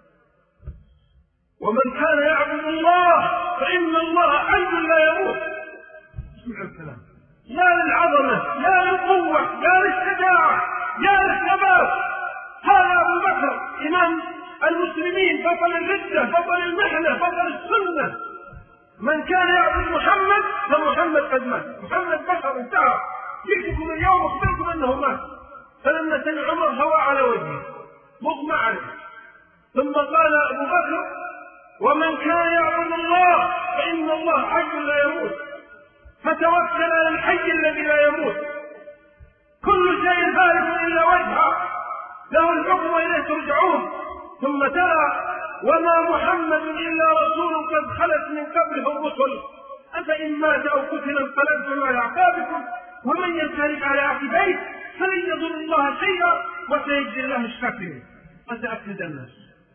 ومن كان يعبد الله فإن الله حي لا يموت. اسمع الكلام، يا للعظمة، يا للقوة، يا للشجاعة، يا للثبات. هذا أبو بكر إمام المسلمين، بطل الردة، بطل المحنة، بطل السنة. من كان يعبد محمد فمحمد قد مات، محمد بشر انتهى، جئتكم اليوم أخبركم أنه مات. فلما سمع عمر هوى على وجهه مغمى عليه، ثم قال أبو بكر: ومن كان يعبد الله فإن الله حي لا يموت، فتوكل على الحي الذي لا يموت، كل شيء هالك إلا وجهه، له الحكم وإليه ترجعون. ثم تلا: وما محمد إلا رسول قد خلت من قبله الرسل، أفإن مات أو قتل انقلبتم على أعقابكم، ومن ينقلب على عقبيه فلن يضر الله شيئا وسيجزي الله الشاكرين. فتأكد الناس،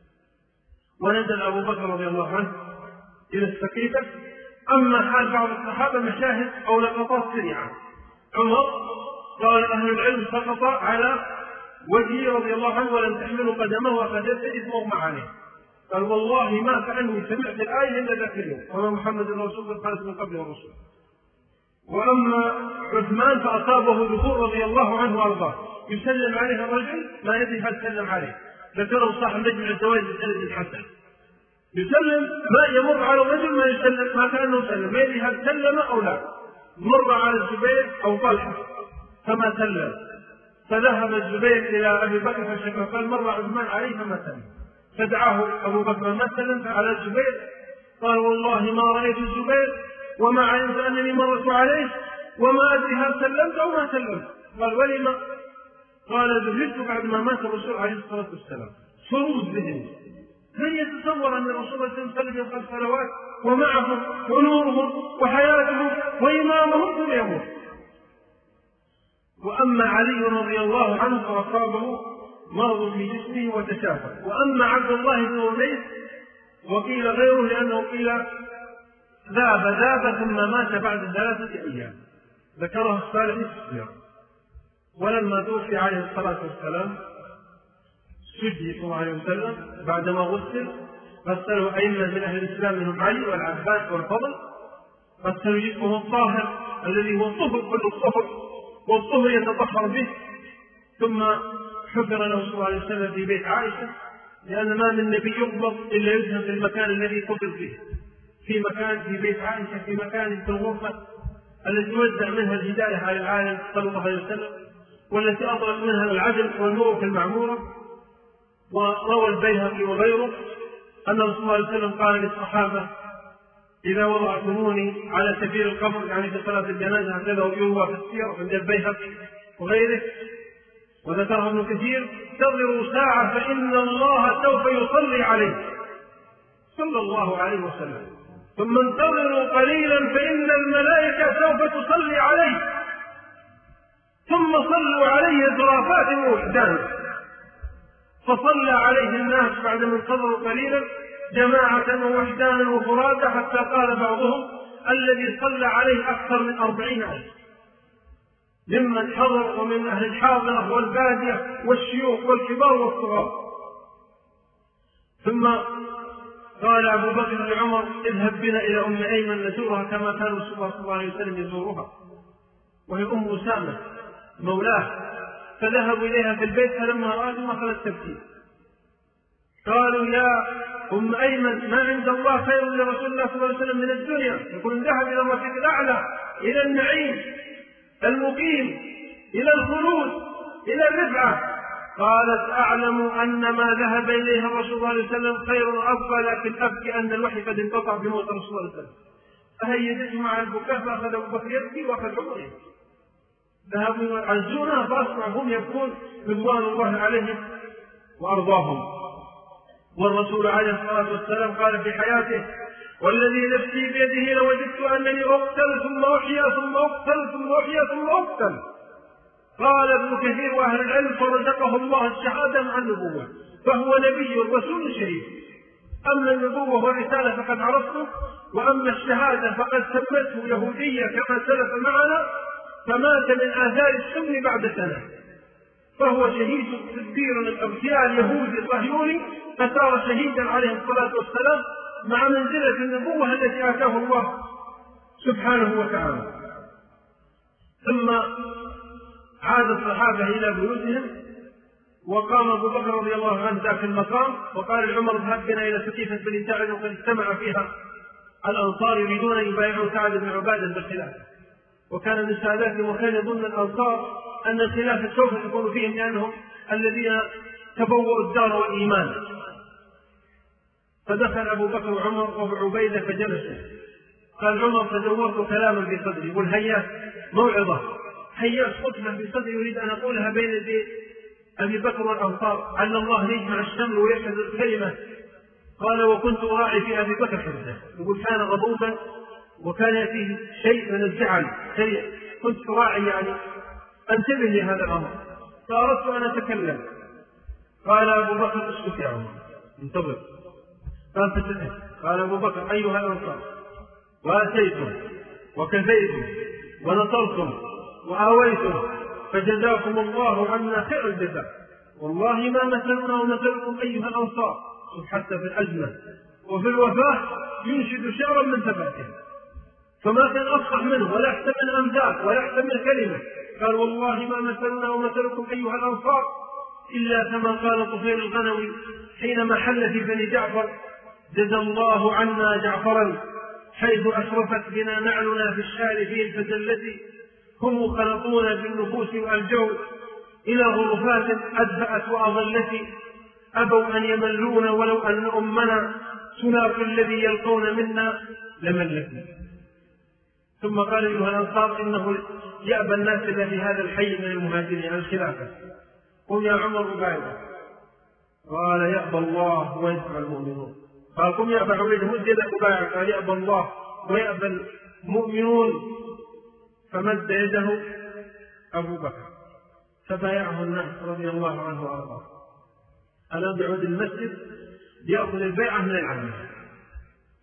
ونزل أبو بكر رضي الله عنه إلى السقيفة. أما حال بعض الصحابة مشاهد أو لقطات سريعة. عمر قال أهل العلم سقط على وجهه رضي الله عنه ولم تحمل قدمه وخدته إذ مغمى عليه، قال: والله ما كأني سمعت الآية إلا ذاك اليوم، وما محمد الرسول قد خلت من قبله الرسول. وأما عثمان فأصابه ذكور رضي الله عنه وأرضاه، يسلم عليه الرجل ما يدري هل سلم عليه، ذكره صاحب نجم الزواج الثالث الحسن، يسلم ما يمر على الرجل ما يسلم، ما كأنه سلم، ما يدري هل سلم أو لا. مر على الزبير أو طلحة فما سلم، فذهب الزبير إلى أبي بكر فشكى، قال: مر عثمان عليه فما سلم، فدعاه أبو بكر ما سلم على الزبير، قال: والله ما رأيت الزبير وما علمت أنني مرت عليه وما أدري هل سلمت أو ما سلمت. قال: ولما؟ قال: ذهلت بعد ما مات الرسول عليه الصلاة والسلام، سرود ذهن، من يتصور أن الرسول صلى الله عليه وسلم يصلي 5 صلوات ومعهم ونورهم وحياتهم وإمامهم ثم يموت. وأما علي رضي الله عنه فأصابه مرض في جسمه وتشافى. وأما عبد الله بن أنيس وقيل غيره لأنه قيل ذاب ثم مات بعد 3 أيام، ذكره الصالح في السيرة. ولما توفي عليه الصلاة والسلام سجي صلى الله عليه وسلم بعدما غسله أئمة من أهل الإسلام منهم علي والعباس والفضل، غسلوا جسمه الطاهر الذي هو الطهر كل الطهر والطهر يتطهر به، ثم حفر له صلى الله عليه وسلم في بيت عائشة، لأن ما من نبي يقبض إلا يدفن في المكان الذي قبض فيه، في بيت عائشة، في مكان في الغرفة التي وزع منها الهداية على العالم صلى الله عليه وسلم، والتي أطلق منها العدل والنور في المعمورة. وروى البيهقي وغيره أن رسول الله صلى الله عليه وسلم قال للصحابة: إذا وضعتموني على سبيل القبر، يعني في صلاة الجنازة، هكذا يروى في السير عند البيهقي وغيره وذكره ابن كثير: انتظروا ساعة فإن الله سوف يصلي عليه صلى الله عليه وسلم، ثم انتظروا قليلا فإن الملائكة سوف تصلي عليه، ثم صلوا عليه ضرافات ووحدان. فصلى عليه الناس بعدما انتظروا قليلا جماعة ووحدانا وفرادا، حتى قال بعضهم: الذي صلى عليه أكثر من 40,000 ممن حضر ومن أهل الحاضرة والبادية والشيوخ والكبار والصغار. ثم قال أبو بكر لعمر: اذهب بنا إلى أم أيمن نزورها كما كان رسول الله صلى الله عليه وسلم يزورها، وهي أم أسامة مولاه. فذهبوا إليها في البيت، فلما رأتهم أخذت تبكي. قالوا: يا أم أيمن، ما عند الله خير لرسول الله صلى الله عليه وسلم من الدنيا، يقول ذهب إلى الرفيق الأعلى، إلى النعيم المقيم، إلى الخلود، إلى الرفعة. قالت: أعلم أن ما ذهب إليها الرسول صلى الله عليه وسلم خير وأفضل، لكن أبكي أن الوحي قد انقطع بموت الرسول صلى الله عليه وسلم. فهيجته مع البكاء، فأخذ أبو بكر يبكي وأخذ عمر يبكي. ذهبوا يعزونها فأصبحوا هم يبكون رضوان الله عليهم وأرضاهم. والرسول عليه الصلاة والسلام قال في حياته: والذي نفسي بيده لوجدت أنني أقتل ثم أحيا ثم أقتل ثم أحيا ثم أقتل. قال ابن كثير وأهل العلم: فرزقه الله الشهادة مع النبوة، فهو نبي رسول شريف. أما النبوة والرسالة فقد عرفته، وأما الشهادة فقد سمته يهودية كما سلف معنا، فمات من آثار السم بعد سنة، فهو شهيد تدبير الأغثياء اليهودي الصهيوني، فصار شهيدا عليه الصلاة والسلام مع منزلة النبوة التي آتاه الله سبحانه وتعالى. ثم عاد الصحابة إلى بيوتهم، وقام أبو بكر رضي الله عنه ذاك المقام وقال لعمر: اذهب بنا إلى سقيفة بني سعد، وقد اجتمع فيها الأنصار يريدون أن يبايعوا سعد بن عبادة بالخلافة. وكان من ساداتهم وكان يظن الأنصار أن الخلافة سوف تكون فيهم لأنهم الذين تبوأوا الدار والإيمان. فدخل أبو بكر وعمر وأبو عبيدة فجلسوا. قال عمر: تدورت كلاما في صدري، يقول هيا موعظة، هيا خطبة في صدري يريد أن أقولها بين يدي أبي بكر والأنصار، أن الله يجمع الشمل ويشهد الكلمة. قال: وكنت أراعي في أبي بكر حزة، يقول كان غضوبا وكان يأتيه شيء من الزعل، شيء كنت أراعي يعني أنتبه لهذا الأمر، فأردت أن أتكلم. قال أبو بكر: اسكت يا عمر، انتظر. قال: فتتك. قال أبو بكر: أيها الأنصار، وأتيتم وكفيتم ونصرتم وآويتم، فجزاكم الله عنا خير الجزاء، والله ما مثلنا ومثلكم أيها الأنصار، حتى في الأزمة وفي الوفاة ينشد شعرا من ثباته، فما كان أفصح منه ولا يحتمل أمثال ولا يحتمل كلمة. قال: والله ما مثلنا ومثلكم أيها الأنصار إلا كما قال طفيل الغنوي حينما حل في بني جعفر: جزى الله عنا جعفرا حيث أشرفت بنا نعلنا في الشارفين، فزلتي هم خلطونا بالنفوس وألجوا إلى غرفات أدفأت وأظلتي، أبوا أن يملون ولو أن أمنا سلاق الذي يلقون منا لملتنا. ثم قال: أيها الأنصار، إنه يأبى الناس في هذا الحي من المهاجرين عن الخلافة، قل يا عمر بايعه. قال: يأبى الله ويسمع المؤمنون. قال: قم يا أبا عبيدة مد يدك بايع. قال: يأبى الله ويأبى المؤمنون. فمد يده أبو بكر فبايعه الناس رضي الله عنه وأرضاه. الآن يعود المسجد ليأخذ البيعة من العامة،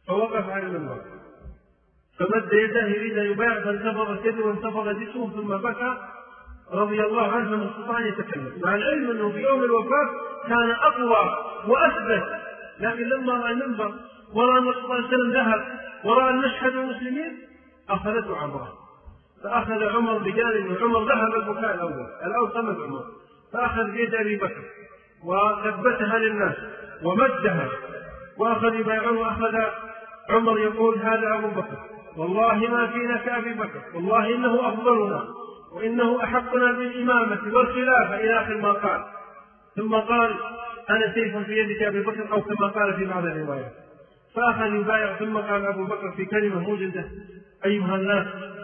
فوقف على المنبر فمد يده يريد أن يبايع فانتفضت يده وانتفض جسمه ثم بكى رضي الله عنه من استطاع أن يتكلم، مع العلم أنه في يوم الوفاة كان أقوى وأثبت، لكن لما رأى المنبر ورأى النبي صلى الله عليه وسلم ذهب ورأى المشهد المسلمين أخذته عبره، فأخذ عمر بجانبه. عمر ذهب البكاء الأول صمد عمر، فأخذ بيد أبي بكر وثبتها للناس ومدها وأخذ يبايعون، وأخذ عمر يقول هذا أبو بكر والله ما فينا كأبي بكر، والله إنه أفضلنا وإنه أحقنا بالإمامة والخلافة إلى آخر ما قال. ثم قال أنا سيف في يدك أبي بكر، أو كما قال في بعض الروايات. فأخذ يبايع ثم قال أبو بكر في كلمة موجزة: أيها الناس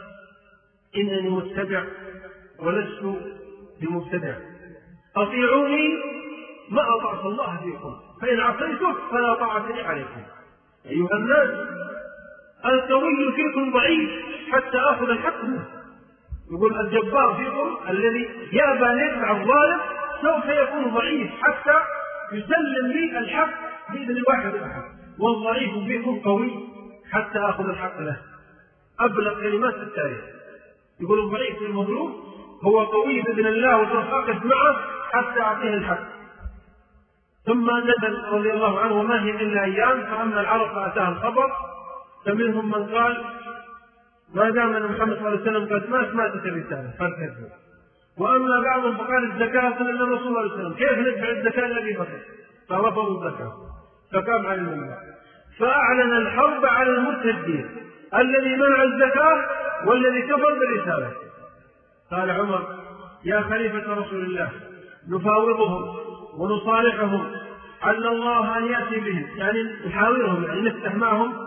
إنني متبع ولست بمبتدع، أطيعوني ما أطعت الله فيكم، فإن عصيته فلا طاعة لي عليكم. أيها الناس القوي فيكم ضعيف حتى أخذ الحق منه. يقول الجبار فيكم الذي يأبى أن يتبع الظالم سوف يكون ضعيف حتى يسلم لي الحق بإذن الواحد الأحد، والضعيف فيكم قوي حتى أخذ الحق له. أبلغ كلمات التاريخ. يقول الضعيف المظلوم هو قوي بإذن الله وتوقف معه حتى أعطيه الحق. ثم نزل رضي الله عنه: وما هي إلا أيام، فأما العرب فأتاها الخبر، فمنهم من قال ما دام أن محمد صلى الله عليه وسلم قد ماتت الرسالة فارتدوا. وأما بعضهم فقال الزكاة قال الرسول صلى الله عليه وسلم كيف ندفع الزكاة لأبي بكر؟ فرفضوا الزكاة فقام على المنبر فأعلن الحرب على المرتدين الذي منع الزكاة والذي كفر بالرسالة. قال عمر: يا خليفة رسول الله نفاوضهم ونصالحهم على الله أن يأتي بهم، يعني نحاورهم، يعني نفتح معهم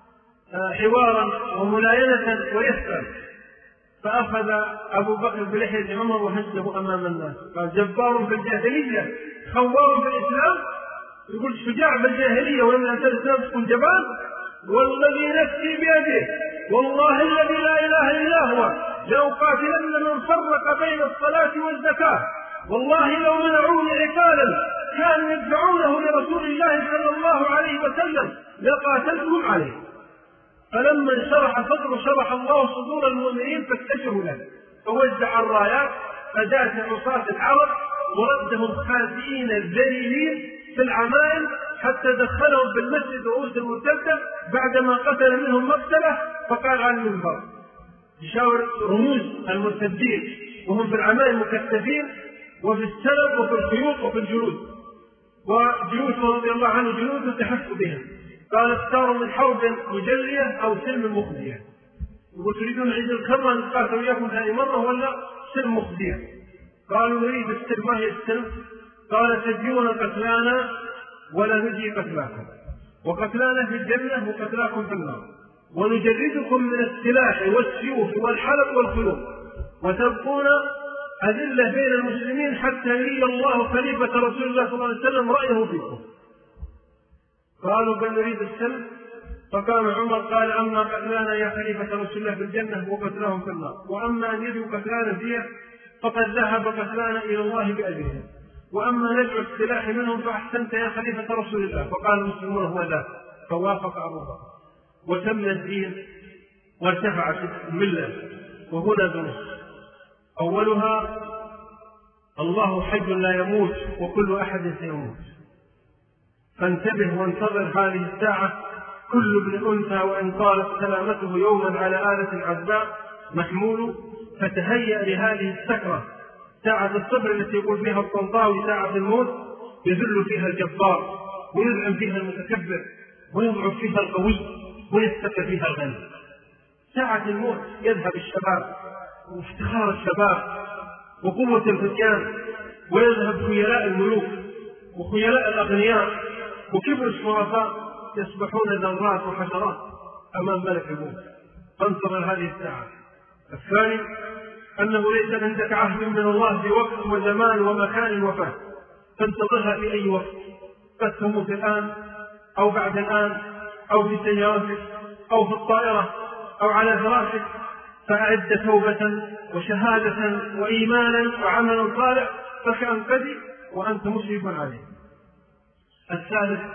حوارا وملاينة ويسأل. فأخذ أبو بكر بلحية عمر وهزه أمام الناس قال: جبار في الجاهلية خوار في الإسلام. يقول شجاع بالجاهلية ولما أنت الإسلام تكون جبان. والذي نفسي بيده والله الذي لا إله إلا هو لأقاتلن من فرق بين الصلاة والزكاة، والله لو منعوني عقالا كانوا يدفعونه لرسول الله صلى الله عليه وسلم لقاتلتهم عليه. فلما انشرح صدره شرح الله صدور المؤمنين فاستشروا له، فوزع الرايات فداس عصاة العرب وردهم خاسئين ذليلين في العمائم حتى دخلهم بالمسجد رؤوس المرتدة بعدما قتل منهم مقتله. فقال عن المنبر يشاور رموز المرتدين وهم في العمائم مكتفين وفي السلب وفي الخيوط وفي الجلود، وجيوشه رضي الله عنه جنود تحس بهم. قال: اختاروا من حرب مجلية أو سلم مخزية. يقول تريدون عيد الكرة نتقاتل وياكم ثاني مرة ولا سلم مخزية؟ قالوا نريد السلم. ما هي السلم؟ قال: تجيون قتلانا ولا نجي قتلاكم، وقتلانا في الجنة وقتلاكم في النار، ونجردكم من السلاح والسيوف والحلق والخيوط، وتبقون أذلة بين المسلمين حتى يري الله خليفة رسول الله صلى الله عليه وسلم رأيه فيكم. قالوا: بل نريد السلم. فقام عمر قال: أما قتلانا يا خليفة رسول الله في الجنة وقتلاهم في النار، وأما أن يدعو قتلانا فيها فقد ذهب قتلانا إلى الله بأجرهم، وأما نزع السلاح منهم فأحسنت يا خليفة رسول الله. فقال المسلمون: هو ذا. فوافق أبو بكر وتم الدين وارتفعت الملة. وهنا دروس: أولها الله حي لا يموت وكل أحد سيموت، فانتبه وانتظر هذه الساعة. كل ابن أنثى وإن طالت سلامته يوما على آلة عذباء محمول، فتهيأ لهذه السكرة ساعة الصبر التي يقول فيها الطنطاوي ساعة الموت، يذل فيها الجبار ويذعن فيها المتكبر ويضعف فيها القوي ويستكى فيها الغني. ساعة الموت يذهب الشباب وافتخار الشباب وقوة الفتيان، ويذهب خيلاء الملوك وخيلاء الأغنياء وكبر الشرفاء، يصبحون ذرات وحشرات أمام ملك الموت. فانتظر هذه الساعة. الثاني أنه ليس عندك عهد من الله في وقت وزمان ومكان الوفاة، فانتظرها في أي وقت، قد تموت الآن أو بعد الآن أو في سيارتك أو في الطائرة أو على فراشك، فأعد توبة وشهادة وإيمانا وعمل صالح فكأن قدي وأنت مشرف عليه. الثالث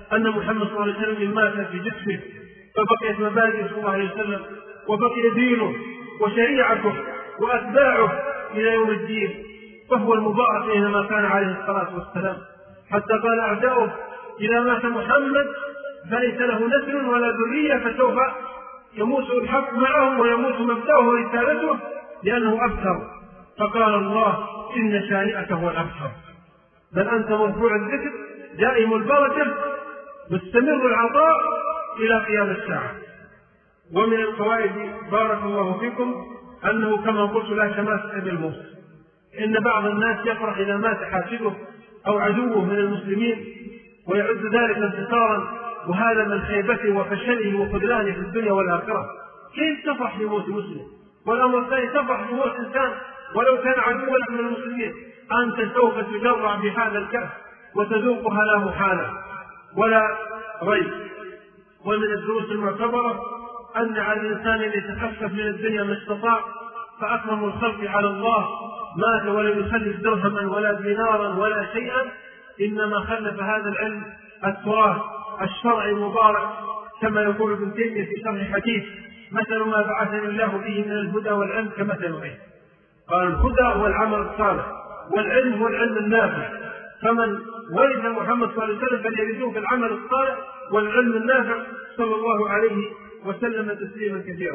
أن محمد صلى الله عليه وسلم مات في جسمه فبقيت مبادئ صلى الله عليه وسلم وبقي دينه وشريعته وأتباعه إلى يوم الدين، فهو المبارك أينما كان عليه الصلاة والسلام، حتى قال أعداؤه إذا مات محمد فليس له نسل ولا ذرية فسوف يموت الحق معه ويموت مبدأه ورسالته لأنه أبتر. فقال الله إن شانئك هو الأبتر، بل أنت مرفوع الذكر دائم البركة مستمر العطاء إلى قيام الساعة. ومن الفوائد بارك الله فيكم أنه كما قلت لا تماسك بالموت، إن بعض الناس يفرح إذا مات حاسده أو عدوه من المسلمين ويعد ذلك انتصارا، وهذا من خيبته وفشله وخذلانه في الدنيا والآخرة. كيف تفرح بموت مسلم؟ والأمر الثاني تفرح بموت إنسان ولو كان عدوا من المسلمين. أنت سوف تجرع بهذا الكأس وتذوقها لا محالة ولا ريب. ومن الدروس المعتبرة أن على الإنسان أن يتخفف من الدنيا ما استطاع، فأكرم الخلق على الله مات ولم يخلف درهما ولا دينارا ولا شيئا، إنما خلف هذا العلم التراث الشرعي المبارك، كما يقول ابن تيمية في شرح حديث مثل ما بعثني الله به من الهدى والعلم كمثل غيره. قال الهدى هو العمل الصالح والعلم هو العلم النافع، فمن ورث محمد صلى الله عليه وسلم فليرثوه في العمل الصالح والعلم النافع صلى الله عليه وسلم تسليما كثيرا.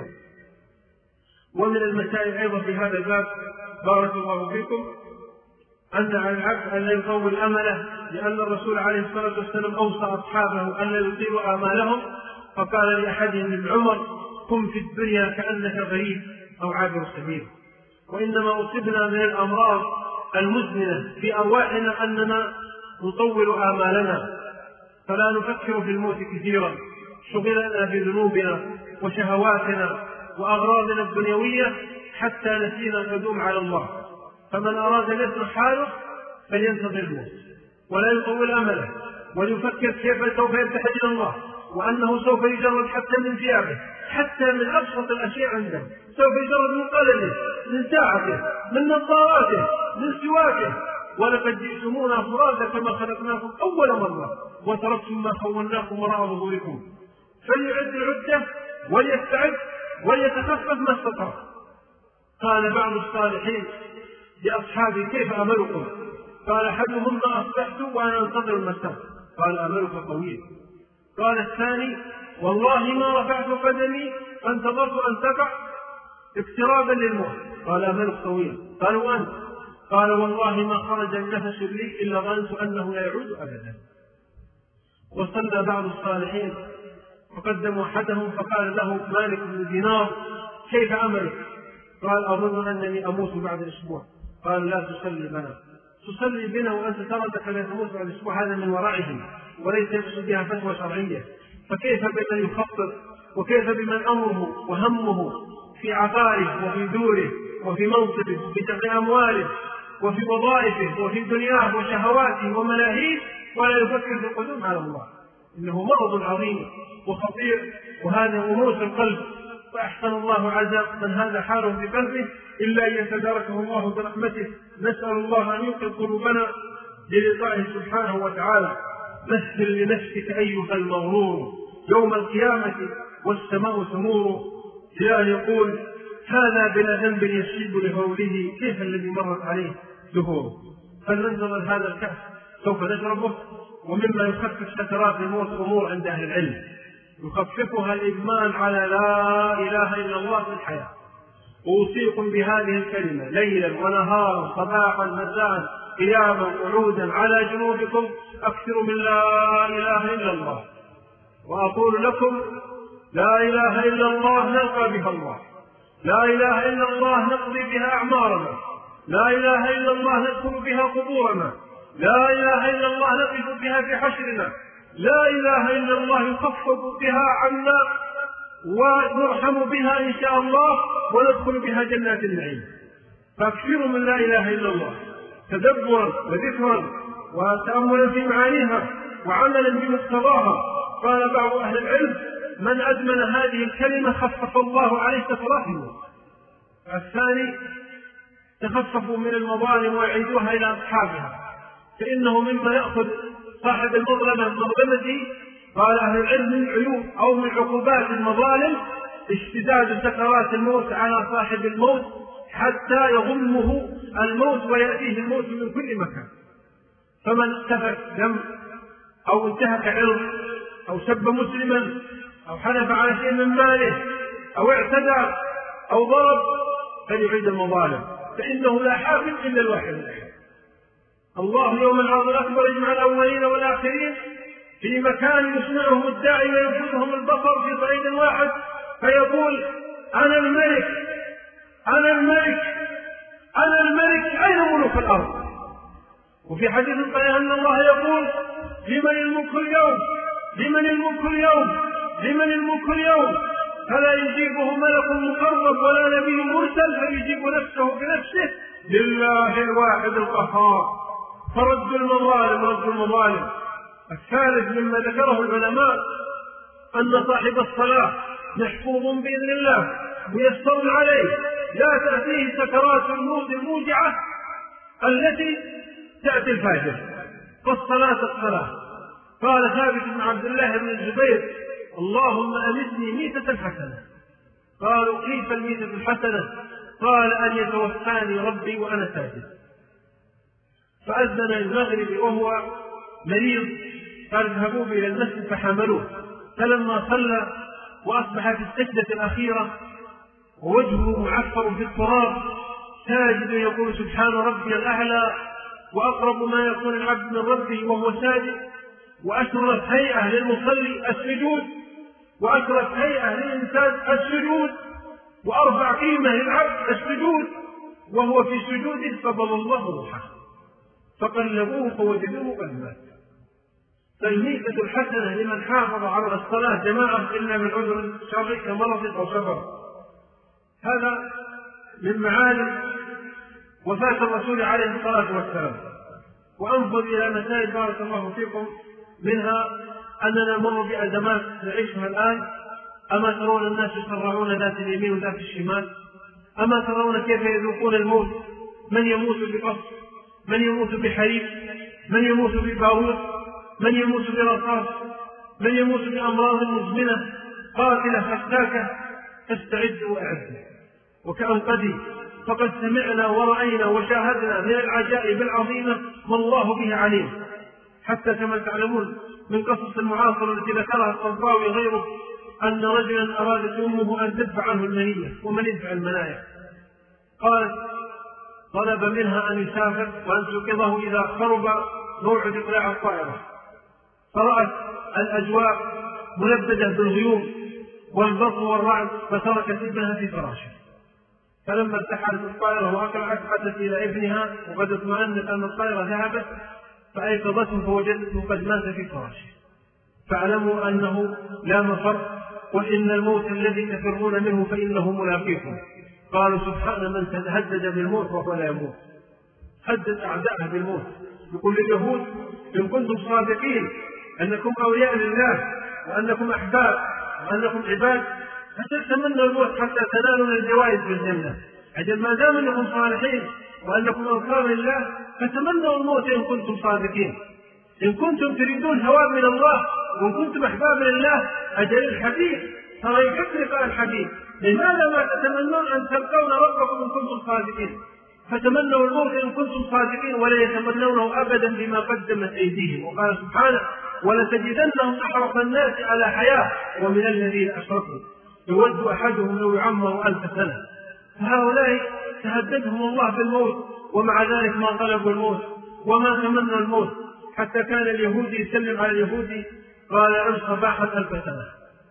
ومن المسائل أيضا في هذا الباب بارك الله فيكم أن على العبد أن لا يطول أمله، لأن الرسول عليه الصلاة والسلام أوصى أصحابه أن لا يطيلوا آمالهم، فقال لأحدهم من عمر قم في الدنيا كأنك غريب أو عابر سبيل. وإنما أصبنا من الأمراض المزمنة في أرواحنا أننا نطول آمالنا فلا نفكر في الموت كثيرا، شغلنا بذنوبنا وشهواتنا وأغراضنا الدنيوية حتى نسينا القدوم على الله. فمن أراد أن يصلح حاله فلينتظر الموت ولا يطول أمله، وليفكر كيف سوف يرتحل إلى الله، وأنه سوف يجرد حتى من ثيابه، حتى من أبسط الأشياء عنده سوف يجرد من قلمه، من ساعته، من نظاراته، من سواكه. ولقد جئتمونا فرادا كما خلقناكم أول مرة وتركتم ما خولناكم وراء ظهوركم. فليعد العدة وليستعد وليتخفف ما استطاع. قال بعض الصالحين لأصحابي كيف أملكم؟ قال أحدهم ما أصبحت وأنا أنتظر المساء، قال أملك طويل. قال الثاني والله ما رفعت قدمي فانتظرت أن تقع اقترابا للموت، قال أملك طويل. قال وأنت؟ قال والله ما خرج النفس لي إلا ظننت أنه لا يعود أبدا. وصلى بعض الصالحين فقدموا أحدهم فقال له مالك بن دينار كيف أملك؟ قال أظن أنني أموت بعد أسبوع. قال لا تصلي بنا، تصلي بنا وأنت ترى أنك لا تموت بعد أسبوع، هذا من ورائهم وليس يقصد بها فتوى شرعية. فكيف بمن يخطط، وكيف بمن أمره وهمه في عقاره وفي دوره وفي منصبه وفي جمع أمواله وفي وظائفه وفي دنياه وشهواته وملاهيه ولا يفكر في القدوم على الله. إنه مرض عظيم وخطير، وهذا أمور القلب. فأحسن الله عز من هذا حاله في قلبه إلا أن يتداركه الله برحمته. نسأل الله أن ينقذ قلوبنا للقائه سبحانه وتعالى. مثل لنفسك أيها المغرور يوم القيامة والسماء تمور. إله يقول هذا بلا ذنب يشيب لهوله كيف الذي مرت عليه دهور. فلننظر هذا الكأس سوف نشربه. ومما يخفف سكرات الموت أمور عند أهل العلم، يخففها الإدمان على لا إله إلا الله في الحياة. أوصيكم بهذه الكلمة ليلا ونهارا صباحا مساء قياما قعودا على جنوبكم، أكثروا من لا إله إلا الله. وأقول لكم لا إله إلا الله نلقى بها الله، لا إله إلا الله نقضي بها أعمارنا، لا إله إلا الله ندخل بها قبورنا، لا إله إلا الله نقف بها في حشرنا، لا إله إلا الله يخفف بها عنا ونرحم بها إن شاء الله وندخل بها جنات النعيم. فاكثروا من لا إله إلا الله تدبرا وذكرا وتأملا في معانيها وعملا بمقتضاها. قال بعض أهل العلم من أدمن هذه الكلمة خفف الله عليه سكراته. الثاني تخففوا من المظالم ويعيدوها إلى أصحابها، فإنه مما يأخذ صاحب المظلمة مظلمته، قال أهل العلم من عيوب أو من عقوبات المظالم اشتداد سكرات الموت على صاحب الموت حتى يضمه الموت ويأتيه الموت من كل مكان. فمن سفك دم أو انتهك عرض أو سب مسلما أو حلف على شيء من ماله أو اعتدى أو ضرب فليعيد المظالم، فإنه لا حاكم إلا الواحد الأحد. الله يوم العرض الأكبر يجمع الأولين والآخرين في مكان يسمعهم الداعي وينفذهم البصر في صعيد واحد فيقول أنا الملك أنا الملك أنا الملك أين ملوك الأرض؟ وفي حديث صحيح أن الله يقول لمن الملك اليوم لمن الملك اليوم لمن الملك اليوم، فلا يجيبه ملك مقرب ولا نبي مرسل فيجيب نفسه بنفسه لله الواحد القهار. فرد المظالم رد المظالم. الثالث مما ذكره العلماء أن صاحب الصلاة محفوظ بإذن الله ميسر عليه، لا تأتيه سكرات الموت الموجعة التي تأتي الفاجر، فالصلاة الصلاة. قال ثابت بن عبد الله بن الزبير اللهم أمتني ميتة حسنة. قالوا كيف الميتة الحسنة؟ قال أن يتوفاني ربي وأنا ساجد. فأذن المغرب وهو مريض، قال اذهبوا إلى المسجد فحملوه، فلما صلى وأصبح في السجدة الأخيرة ووجهه معفر في التراب ساجد يقول سبحان ربي الأعلى، وأقرب ما يكون العبد من ربه وهو ساجد، وأشرف هيئة للمصلي السجود، وأشرف هيئة للإنسان السجود، وأرفع قيمة للعبد السجود، وهو في سجوده قبض الله روحه فقلبوه فوجدوه قد مات. فالميتة الحسنة لمن حافظ على الصلاة جماعة إلا من عذر شرعي كمرض أو سفر. هذا من معالم وفاة الرسول عليه الصلاة والسلام. وأنظر إلى مسائل بارك الله فيكم، منها أننا نمر بأزمات نعيشها الآن. أما ترون الناس يسرعون ذات اليمين وذات الشمال؟ أما ترون كيف يذوقون الموت؟ من يموت بقصف، من يموت بحريق، من يموت ببارود، من يموت برصاص، من يموت بأمراض مزمنة قاتلة فتاكة. فاستعدوا وأعدوا. وكأنقذي فقد سمعنا ورأينا وشاهدنا من العجائب العظيمة ما الله به عليم، حتى كما تعلمون من قصص المعاصرة التي ذكرها الطنطاوي غيره أن رجلا أرادت أمه أن تدفع عنه المنية، ومن يدفع المنايا؟ قالت طلب منها أن يسافر وأن توقظه إذا قرب موعد إقلاع الطائرة، فرأت الأجواء ملبدة بالغيوم والبرق والرعد فتركت ابنها في فراشه. فلما ارتحلت الطائرة وأقلعت أتت إلى ابنها وقد اطمأنت أن الطائرة ذهبت، فأيقظته فوجدته قد مات في فراشه. فاعلموا أنه لا مفر، وإن الموت الذي تفرون منه فإنه ملاقيكم. قالوا سبحان من تهدد بالموت وهو لا يموت. هدد أعداءه بالموت. يقول لليهود إن كنتم صادقين أنكم أولياء لله وأنكم أحباب وأنكم عباد فتتمنوا الموت حتى تنالوا الجوائز في الجنة. أجل ما دام أنكم صالحين وأنكم أنصار لله فتمنوا الموت إن كنتم صادقين. إن كنتم تريدون ثواب من الله وإن كنتم أحباب لله أجل الحبيب ترى يحب لقاء الحبيب، لماذا ما تتمنون أن تلقون ربكم إن كنتم صادقين؟ فتمنوا الموت إن كنتم صادقين ولا يتمنونه أبدا بما قدمت أيديهم. وقال سبحانه ولتجدنهم أحرص الناس على حياة ومن الذين أشركوا يود أحدهم لو يعمر 1000 سنة. فهؤلاء تهددهم الله بالموت ومع ذلك ما طلبوا الموت وما تمنوا الموت. حتى كان اليهودي يسلم على اليهودي قال عش صباحا 1000 سنة.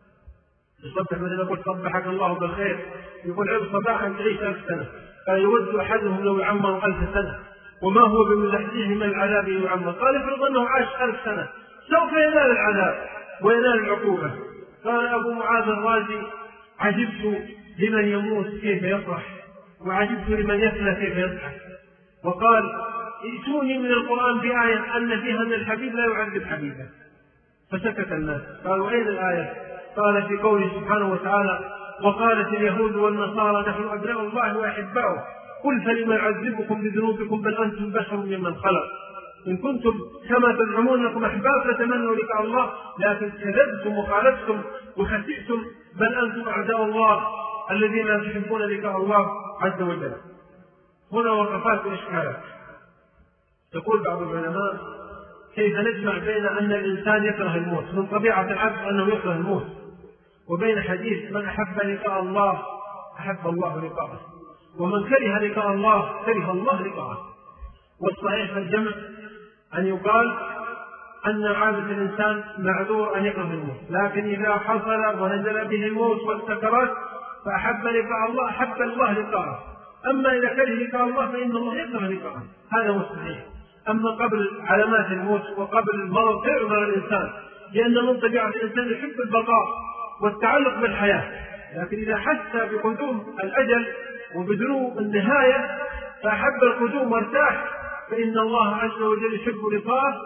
يصبح مثل يقول صبحك الله بالخير، يقول عش صباحا تعيش 1000 سنة. قال يود أحدهم لو يعمر 1000 سنة وما هو بمزحزحه من العذاب يعمر. قال افرض أنه عاش 1000 سنة سوف ينال العذاب وينال العقوبة. قال أبو معاذ الرازي عجبت لمن يموت كيف يفرح وعجبت لمن يفنى كيف يضحك. وقال ائتوني من القرآن بآية أن فيها أن الحبيب لا يعذب حبيبه. فسكت الناس. قالوا أين الآية؟ قال في قوله سبحانه وتعالى وقالت اليهود والنصارى نحن أبناء الله وأحباؤه قل فلم يعذبكم بذنوبكم بل أنتم بشر ممن خلق. إن كنتم كما تزعمون أنكم أحباب فتمنوا لقاء الله، لكن كذبتم وخالفتم وخسئتم، بل أنتم أعداء الله الذين لا يحبون لقاء الله عز وجل. هنا وقفات وإشكالات. يقول بعض العلماء: كيف نجمع بين أن الإنسان يكره الموت، من طبيعة العبد أنه يكره الموت، وبين حديث من أحب لقاء الله أحب الله لقاءه، ومن كره لقاء الله كره الله لقاءه؟ والصحيح في الجمع أن يقال أن عادة الإنسان معذور أن يكره الموت، لكن إذا حصل ونزل به الموت والسكرات فأحب لقاء الله أحب الله لقاءه. أما إذا كره لقاء الله فإن الله يكره لقاءه، هذا هو الصحيح. أما قبل علامات الموت وقبل المرض يعذر الإنسان، لأن من طبيعة الإنسان يحب البقاء والتعلق بالحياة، لكن إذا حس بقدوم الأجل وبدنو النهاية فأحب القدوم وارتاح، فإن الله عز وجل يحب لقاءه،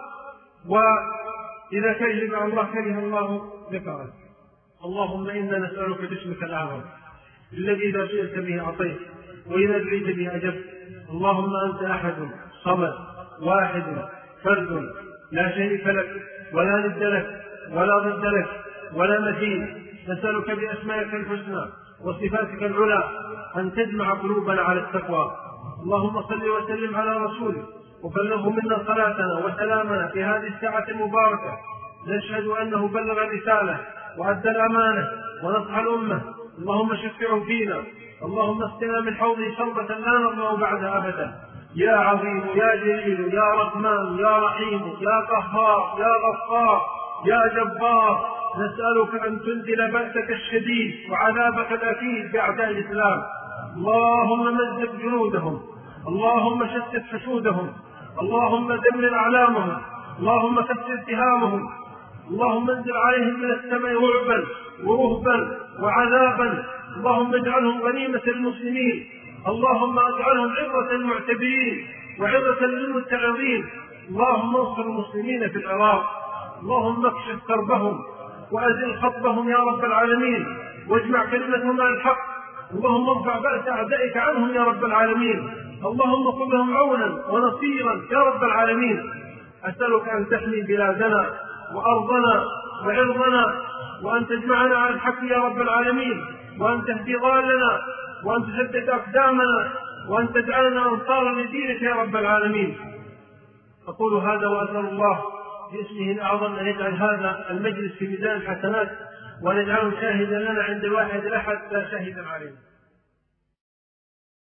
وإذا كره لقاء الله كره الله لقاءه. اللهم إنا نسألك باسمك الأعظم الذي إذا سئلت به أعطيت وإذا دعيت به أجبت. اللهم أنت أحد صمد واحد فرد لا شريك لك ولا ند لك ولا ضد لك ولا مثيل. نسألك بأسمائك الحسنى وصفاتك العلى أن تجمع قلوبنا على التقوى. اللهم صل وسلم على رسولك وبلغه منا صلاتنا وسلامنا في هذه الساعة المباركة. نشهد أنه بلغ الرسالة وأدى الأمانة ونصح الأمة. اللهم شفعه فينا، اللهم اسقنا من حوضه شربة لا نظمأ بعدها أبدا. يا عظيم يا جليل يا رحمن يا رحيم يا قهار يا غفار يا جبار، نسألك أن تنزل بأسك الشديد وعذابك الأكيد بأعداء الإسلام. اللهم مزق جنودهم، اللهم شتت حشودهم، اللهم دمر أعلامهم، اللهم كسر اتهامهم، اللهم انزل عليهم من السماء رعبا ورهبا وعذابا، اللهم اجعلهم غنيمة للمسلمين، اللهم اجعلهم عبرة للمعتبرين وعبرة للمتعظين. اللهم انصر المسلمين في العراق، اللهم اكشف كربهم وأزل خطبهم يا رب العالمين، واجمع كلمتهم على الحق. اللهم ارفع بأس أعدائك عنهم يا رب العالمين، اللهم كن لهم عونا ونصيرا يا رب العالمين. أسألك أن تحمي بلادنا وأرضنا وعرضنا، وأن تجمعنا على الحق يا رب العالمين، وأن تهدي ضالنا، وأن تثبت أقدامنا، وأن تجعلنا أنصارا لدينك يا رب العالمين. أقول هذا وأسأل الله باسمه الأعظم أن يجعل هذا المجلس في ميزان الحسنات، وأن يجعله شاهدا لنا عند الواحد الأحد لا شاهدا علينا.